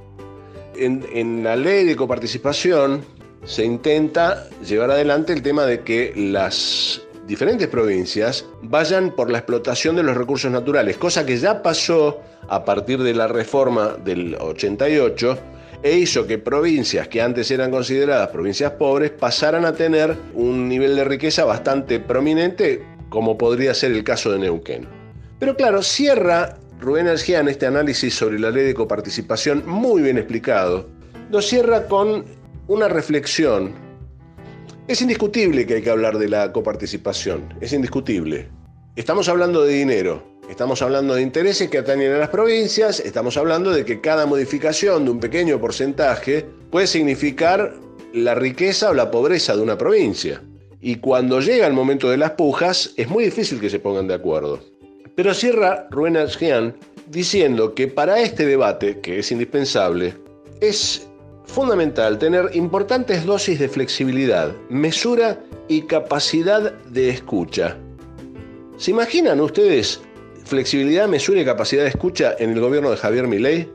En, en la ley de coparticipación se intenta llevar adelante el tema de que las diferentes provincias vayan por la explotación de los recursos naturales, cosa que ya pasó a partir de la reforma del ochenta y ocho e hizo que provincias que antes eran consideradas provincias pobres pasaran a tener un nivel de riqueza bastante prominente, como podría ser el caso de Neuquén. Pero claro, cierra Rubén Asgian este análisis sobre la ley de coparticipación muy bien explicado, lo cierra con una reflexión. Es indiscutible que hay que hablar de la coparticipación, es indiscutible. Estamos hablando de dinero, estamos hablando de intereses que atañen a las provincias, estamos hablando de que cada modificación de un pequeño porcentaje puede significar la riqueza o la pobreza de una provincia. Y cuando llega el momento de las pujas, es muy difícil que se pongan de acuerdo. Pero cierra Rubén Asgian diciendo que para este debate, que es indispensable, es fundamental tener importantes dosis de flexibilidad, mesura y capacidad de escucha. ¿Se imaginan ustedes flexibilidad, mesura y capacidad de escucha en el gobierno de Javier Milei?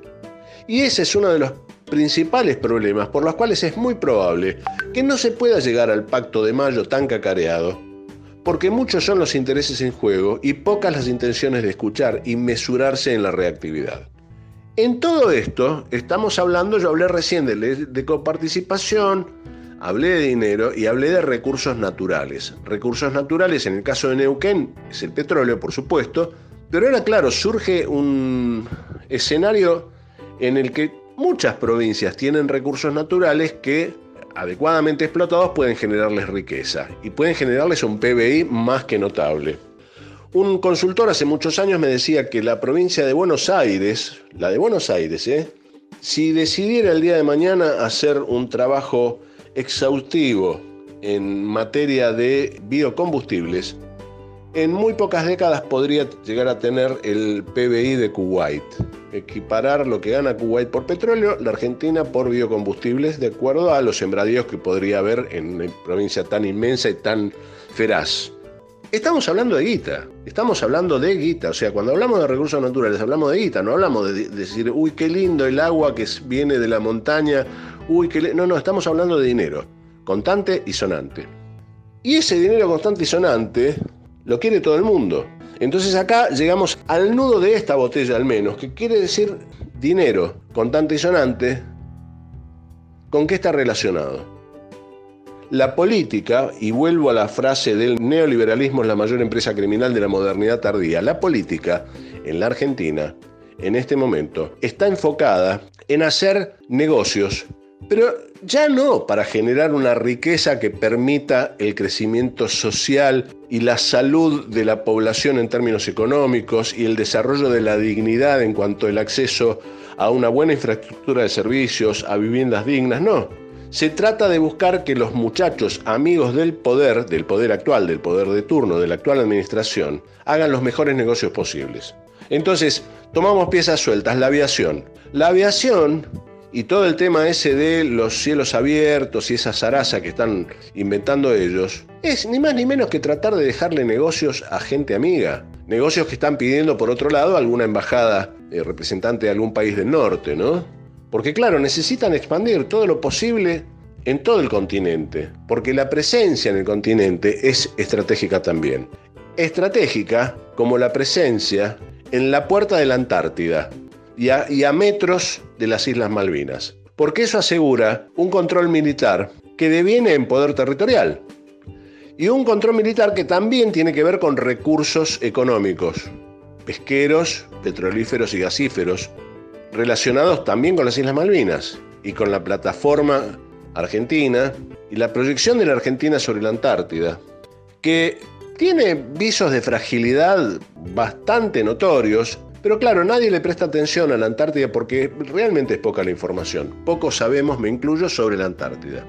Y ese es uno de los principales problemas por los cuales es muy probable que no se pueda llegar al Pacto de Mayo tan cacareado, porque muchos son los intereses en juego y pocas las intenciones de escuchar y mesurarse en la reactividad. En todo esto estamos hablando, yo hablé recién de, de coparticipación, hablé de dinero y hablé de recursos naturales. Recursos naturales, en el caso de Neuquén, es el petróleo, por supuesto, pero ahora, claro, surge un escenario en el que muchas provincias tienen recursos naturales que, adecuadamente explotados, pueden generarles riqueza y pueden generarles un P B I más que notable. Un consultor hace muchos años me decía que la provincia de Buenos Aires, la de Buenos Aires, ¿eh? si decidiera el día de mañana hacer un trabajo exhaustivo en materia de biocombustibles, en muy pocas décadas podría llegar a tener el P B I de Kuwait, equiparar lo que gana Kuwait por petróleo, la Argentina por biocombustibles, de acuerdo a los sembradíos que podría haber en una provincia tan inmensa y tan feraz. Estamos hablando de guita, estamos hablando de guita, o sea, cuando hablamos de recursos naturales hablamos de guita, no hablamos de, de decir, uy, qué lindo el agua que viene de la montaña, uy, qué... No, no, estamos hablando de dinero, contante y sonante. Y ese dinero constante y sonante lo quiere todo el mundo. Entonces acá llegamos al nudo de esta botella al menos, que quiere decir dinero, contante y sonante. ¿Con qué está relacionado? La política, y vuelvo a la frase del neoliberalismo es la mayor empresa criminal de la modernidad tardía, la política en la Argentina, en este momento, está enfocada en hacer negocios, pero ya no para generar una riqueza que permita el crecimiento social y la salud de la población en términos económicos y el desarrollo de la dignidad en cuanto al acceso a una buena infraestructura de servicios, a viviendas dignas, no. Se trata de buscar que los muchachos amigos del poder, del poder actual, del poder de turno, de la actual administración, hagan los mejores negocios posibles. Entonces, tomamos piezas sueltas, la aviación. La aviación y todo el tema ese de los cielos abiertos y esa zaraza que están inventando ellos, es ni más ni menos que tratar de dejarle negocios a gente amiga. Negocios que están pidiendo, por otro lado, alguna embajada eh, representante de algún país del norte, ¿no? Porque claro, necesitan expandir todo lo posible en todo el continente, porque la presencia en el continente es estratégica también. Estratégica como la presencia en la puerta de la Antártida y a, y a metros de las Islas Malvinas, porque eso asegura un control militar que deviene en poder territorial. Y un control militar que también tiene que ver con recursos económicos, pesqueros, petrolíferos y gasíferos, relacionados también con las Islas Malvinas y con la plataforma argentina y la proyección de la Argentina sobre la Antártida, que tiene visos de fragilidad bastante notorios, pero claro, nadie le presta atención a la Antártida porque realmente es poca la información. Poco sabemos, me incluyo, sobre la Antártida.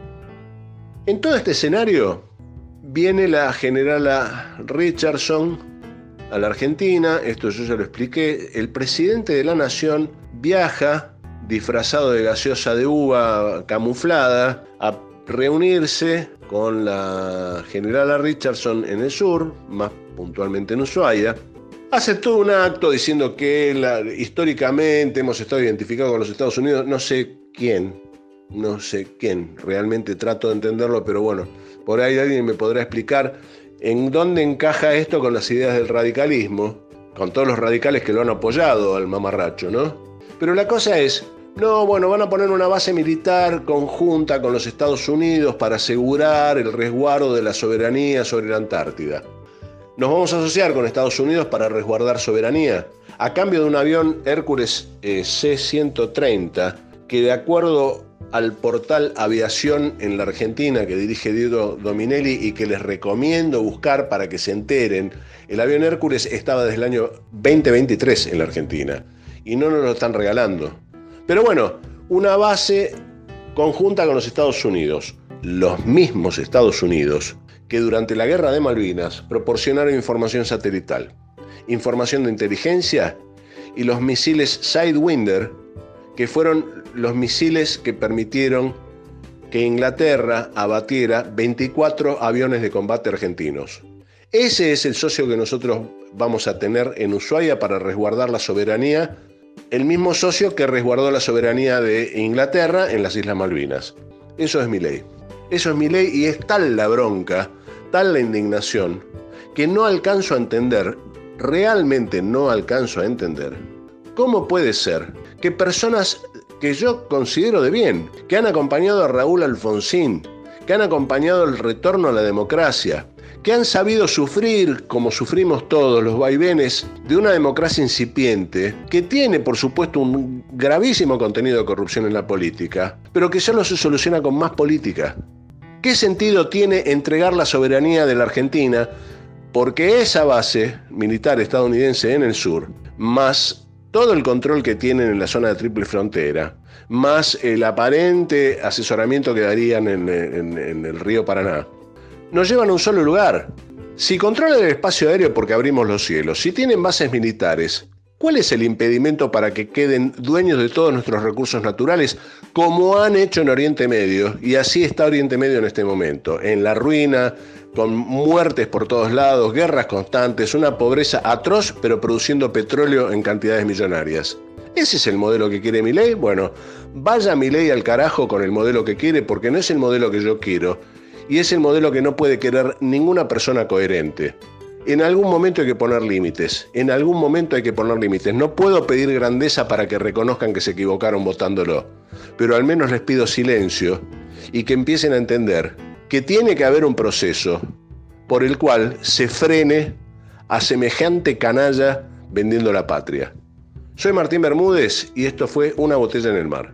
En todo este escenario viene la generala Richardson a la Argentina, esto yo ya lo expliqué, el presidente de la Nación viaja disfrazado de gaseosa de uva camuflada a reunirse con la generala Richardson en el sur, más puntualmente en Ushuaia. Hace todo un acto diciendo que la, históricamente hemos estado identificados con los Estados Unidos, no sé quién, no sé quién, realmente trato de entenderlo, pero bueno, por ahí alguien me podrá explicar en dónde encaja esto con las ideas del radicalismo, con todos los radicales que lo han apoyado al mamarracho, ¿no? Pero la cosa es, no, bueno, van a poner una base militar conjunta con los Estados Unidos para asegurar el resguardo de la soberanía sobre la Antártida. Nos vamos a asociar con Estados Unidos para resguardar soberanía, a cambio de un avión Hércules eh, C ciento treinta, que de acuerdo al portal Aviación en la Argentina que dirige Diego Dominelli y que les recomiendo buscar para que se enteren, el avión Hércules estaba desde el año veinte veintitrés en la Argentina y no nos lo están regalando. Pero bueno, una base conjunta con los Estados Unidos, los mismos Estados Unidos que durante la Guerra de Malvinas proporcionaron información satelital, información de inteligencia y los misiles Sidewinder, que fueron los misiles que permitieron que Inglaterra abatiera veinticuatro aviones de combate argentinos. Ese es el socio que nosotros vamos a tener en Ushuaia para resguardar la soberanía, el mismo socio que resguardó la soberanía de Inglaterra en las Islas Malvinas. Eso es mi ley. Eso es mi ley y es tal la bronca, tal la indignación, que no alcanzo a entender, realmente no alcanzo a entender, cómo puede ser que personas que yo considero de bien, que han acompañado a Raúl Alfonsín, que han acompañado el retorno a la democracia, que han sabido sufrir, como sufrimos todos, los vaivenes de una democracia incipiente, que tiene, por supuesto, un gravísimo contenido de corrupción en la política, pero que solo se soluciona con más política. ¿Qué sentido tiene entregar la soberanía de la Argentina? Porque esa base militar estadounidense en el sur, más todo el control que tienen en la zona de Triple Frontera, más el aparente asesoramiento que darían en, en, en el río Paraná, nos llevan a un solo lugar. Si controlan el espacio aéreo porque abrimos los cielos, si tienen bases militares, ¿cuál es el impedimento para que queden dueños de todos nuestros recursos naturales, como han hecho en Oriente Medio? Y así está Oriente Medio en este momento, en la ruina, con muertes por todos lados, guerras constantes, una pobreza atroz, pero produciendo petróleo en cantidades millonarias. ¿Ese es el modelo que quiere Milei? Bueno, vaya Milei al carajo con el modelo que quiere, porque no es el modelo que yo quiero, y es el modelo que no puede querer ninguna persona coherente. En algún momento hay que poner límites, en algún momento hay que poner límites. No puedo pedir grandeza para que reconozcan que se equivocaron votándolo, pero al menos les pido silencio y que empiecen a entender que tiene que haber un proceso por el cual se frene a semejante canalla vendiendo la patria. Soy Martín Bermúdez y esto fue Una Botella en el Mar.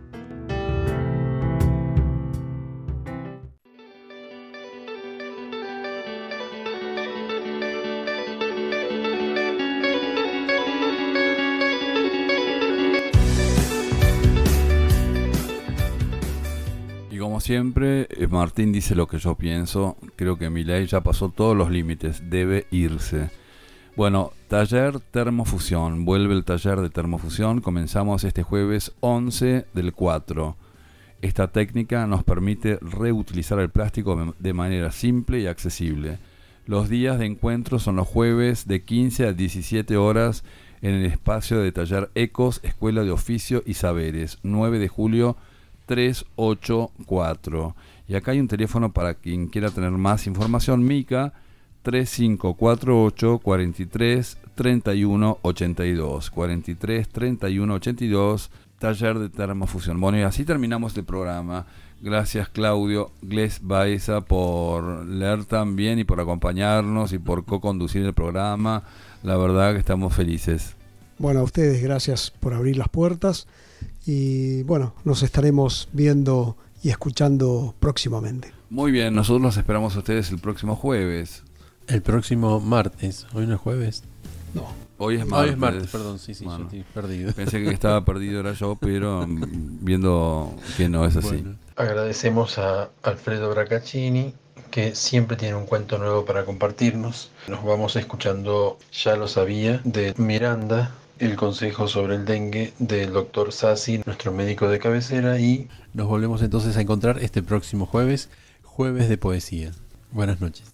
Siempre, Martín dice lo que yo pienso. Creo que Milei ya pasó todos los límites, debe irse. Bueno, taller termofusión, vuelve el taller de termofusión. Comenzamos este jueves once del cuatro. Esta técnica nos permite reutilizar el plástico de manera simple y accesible. Los días de encuentro son los jueves de quince a diecisiete horas en el espacio de taller Ecos, Escuela de Oficio y Saberes, nueve de julio trescientos ochenta y cuatro. Y acá hay un teléfono para quien quiera tener más información. Mica tres cinco cuatro ocho, cuatro tres, treinta y uno ochenta y dos, cuarenta y tres, treinta y uno ochenta y dos, taller de termofusión. Bueno, y así terminamos el programa Gracias Claudio Gles Baeza por leer tan bien y por acompañarnos y por co-conducir el programa. La verdad que estamos felices. Bueno, a ustedes gracias por abrir las puertas y bueno, nos estaremos viendo y escuchando próximamente. Muy bien, nosotros los esperamos a ustedes el próximo jueves. El próximo martes. ¿Hoy no es jueves? No. Hoy es martes. Hoy es martes, perdón, sí, sí, bueno, yo estoy perdido. Pensé que estaba perdido era yo, pero viendo que no es así. Bueno, agradecemos a Alfredo Bracaccini, que siempre tiene un cuento nuevo para compartirnos. Nos vamos escuchando Ya lo sabía, de Miranda, el consejo sobre el dengue del doctor Sassi, nuestro médico de cabecera, y nos volvemos entonces a encontrar este próximo jueves, jueves de poesía. Buenas noches.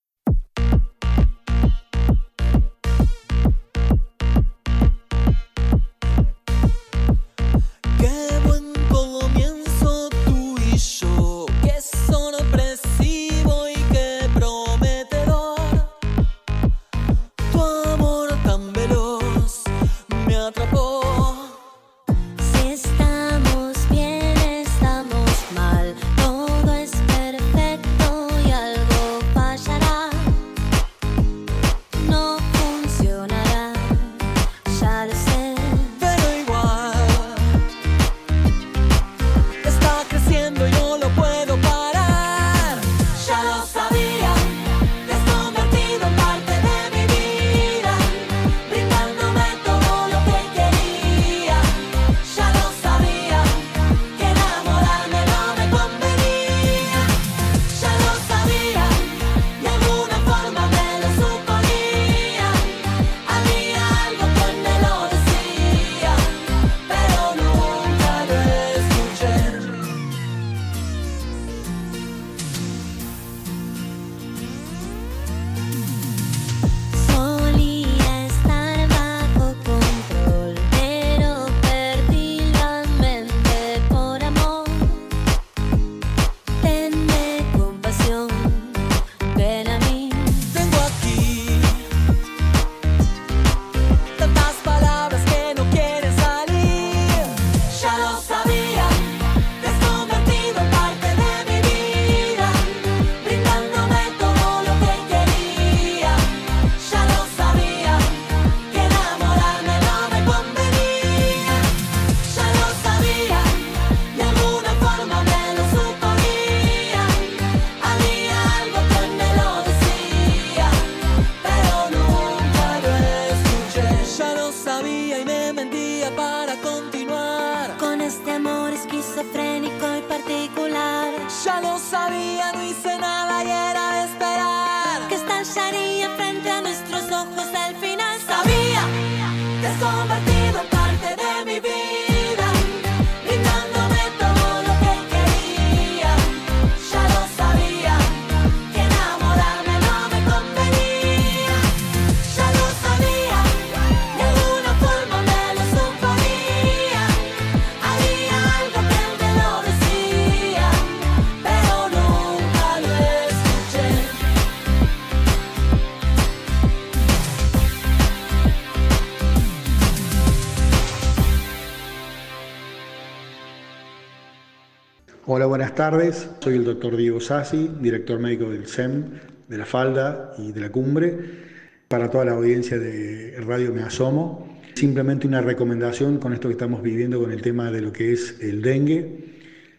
Hola, buenas tardes. Soy el doctor Diego Sassi, director médico del S E M, de La Falda y de La Cumbre. Para toda la audiencia de Radio Me Asomo, simplemente una recomendación con esto que estamos viviendo con el tema de lo que es el dengue.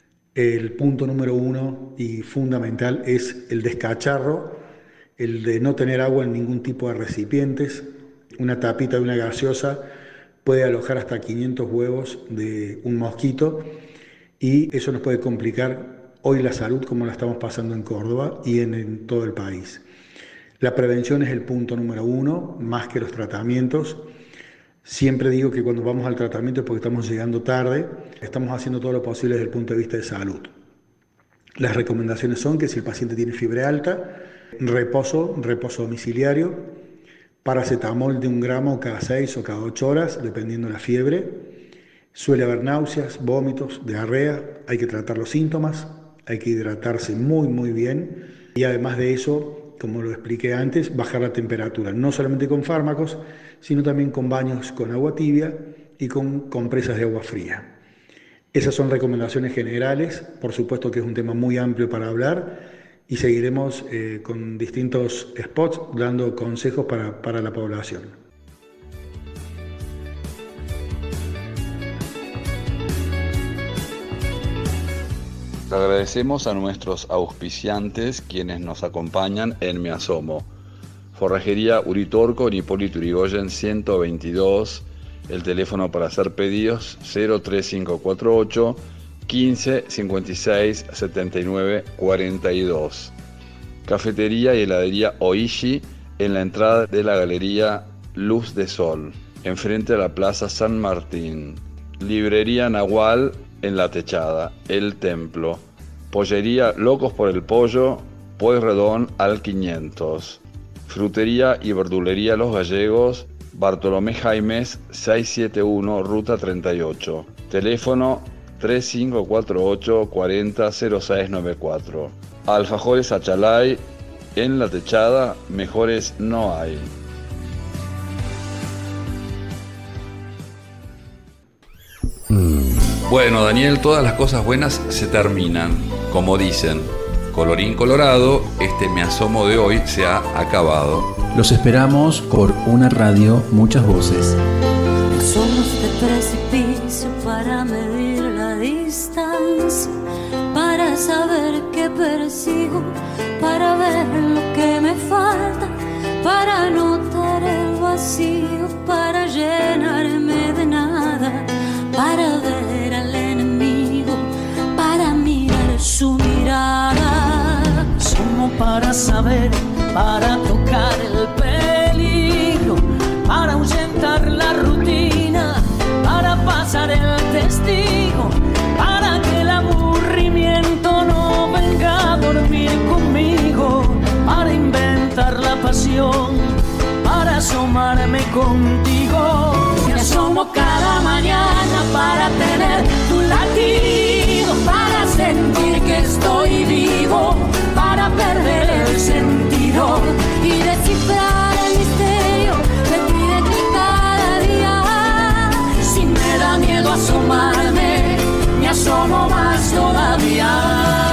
El punto número uno y fundamental es el descacharro, el de no tener agua en ningún tipo de recipientes. Una tapita de una gaseosa puede alojar hasta quinientos huevos de un mosquito y eso nos puede complicar hoy la salud como la estamos pasando en Córdoba y en, en todo el país. La prevención es el punto número uno, más que los tratamientos. Siempre digo que cuando vamos al tratamiento es porque estamos llegando tarde, estamos haciendo todo lo posible desde el punto de vista de salud. Las recomendaciones son que si el paciente tiene fiebre alta, reposo, reposo domiciliario, paracetamol de un gramo cada seis o cada ocho horas, dependiendo de la fiebre. Suele haber náuseas, vómitos, diarrea, hay que tratar los síntomas, hay que hidratarse muy muy bien y además de eso, como lo expliqué antes, bajar la temperatura, no solamente con fármacos, sino también con baños con agua tibia y con compresas de agua fría. Esas son recomendaciones generales, por supuesto que es un tema muy amplio para hablar y seguiremos eh, con distintos spots dando consejos para, para la población. Agradecemos a nuestros auspiciantes quienes nos acompañan en Me Asomo. Forrajería Uritorco en Hipólito Yrigoyen ciento veintidós. El teléfono para hacer pedidos cero tres cinco cuatro ocho, quince, cincuenta y seis, setenta y nueve, cuarenta y dos. Cafetería y heladería Oishi en la entrada de la galería Luz de Sol, enfrente a la Plaza San Martín. Librería Nahual en La Techada, El Templo. Pollería Locos por el Pollo, Pueyrredón al quinientos. Frutería y verdulería Los Gallegos, Bartolomé Jaimes seiscientos setenta y uno, Ruta treinta y ocho. Teléfono tres cinco cuatro ocho, cuarenta, cero seis noventa y cuatro. Alfajores Achalay en La Techada, mejores no hay. Bueno, Daniel, todas las cosas buenas se terminan, como dicen. Colorín colorado, este Me Asomo de hoy se ha acabado. Los esperamos por una radio, muchas voces. Somos de precipicio para medir la distancia, para saber qué persigo, para ver lo que me falta, para notar el vacío, para llenarme de nada, para ver al enemigo, para mirar su mirada. Somos para saber, para tocar el peligro, para ahuyentar la rutina, para pasar el testigo, para que el aburrimiento no venga a dormir conmigo, para inventar la pasión, para asomarme contigo. Me asomo cada mañana para tener tu latido, para sentir que estoy vivo, para perder el sentido y descifrar el misterio de ti, de ti cada día. Si me da miedo asomarme, me asomo más todavía.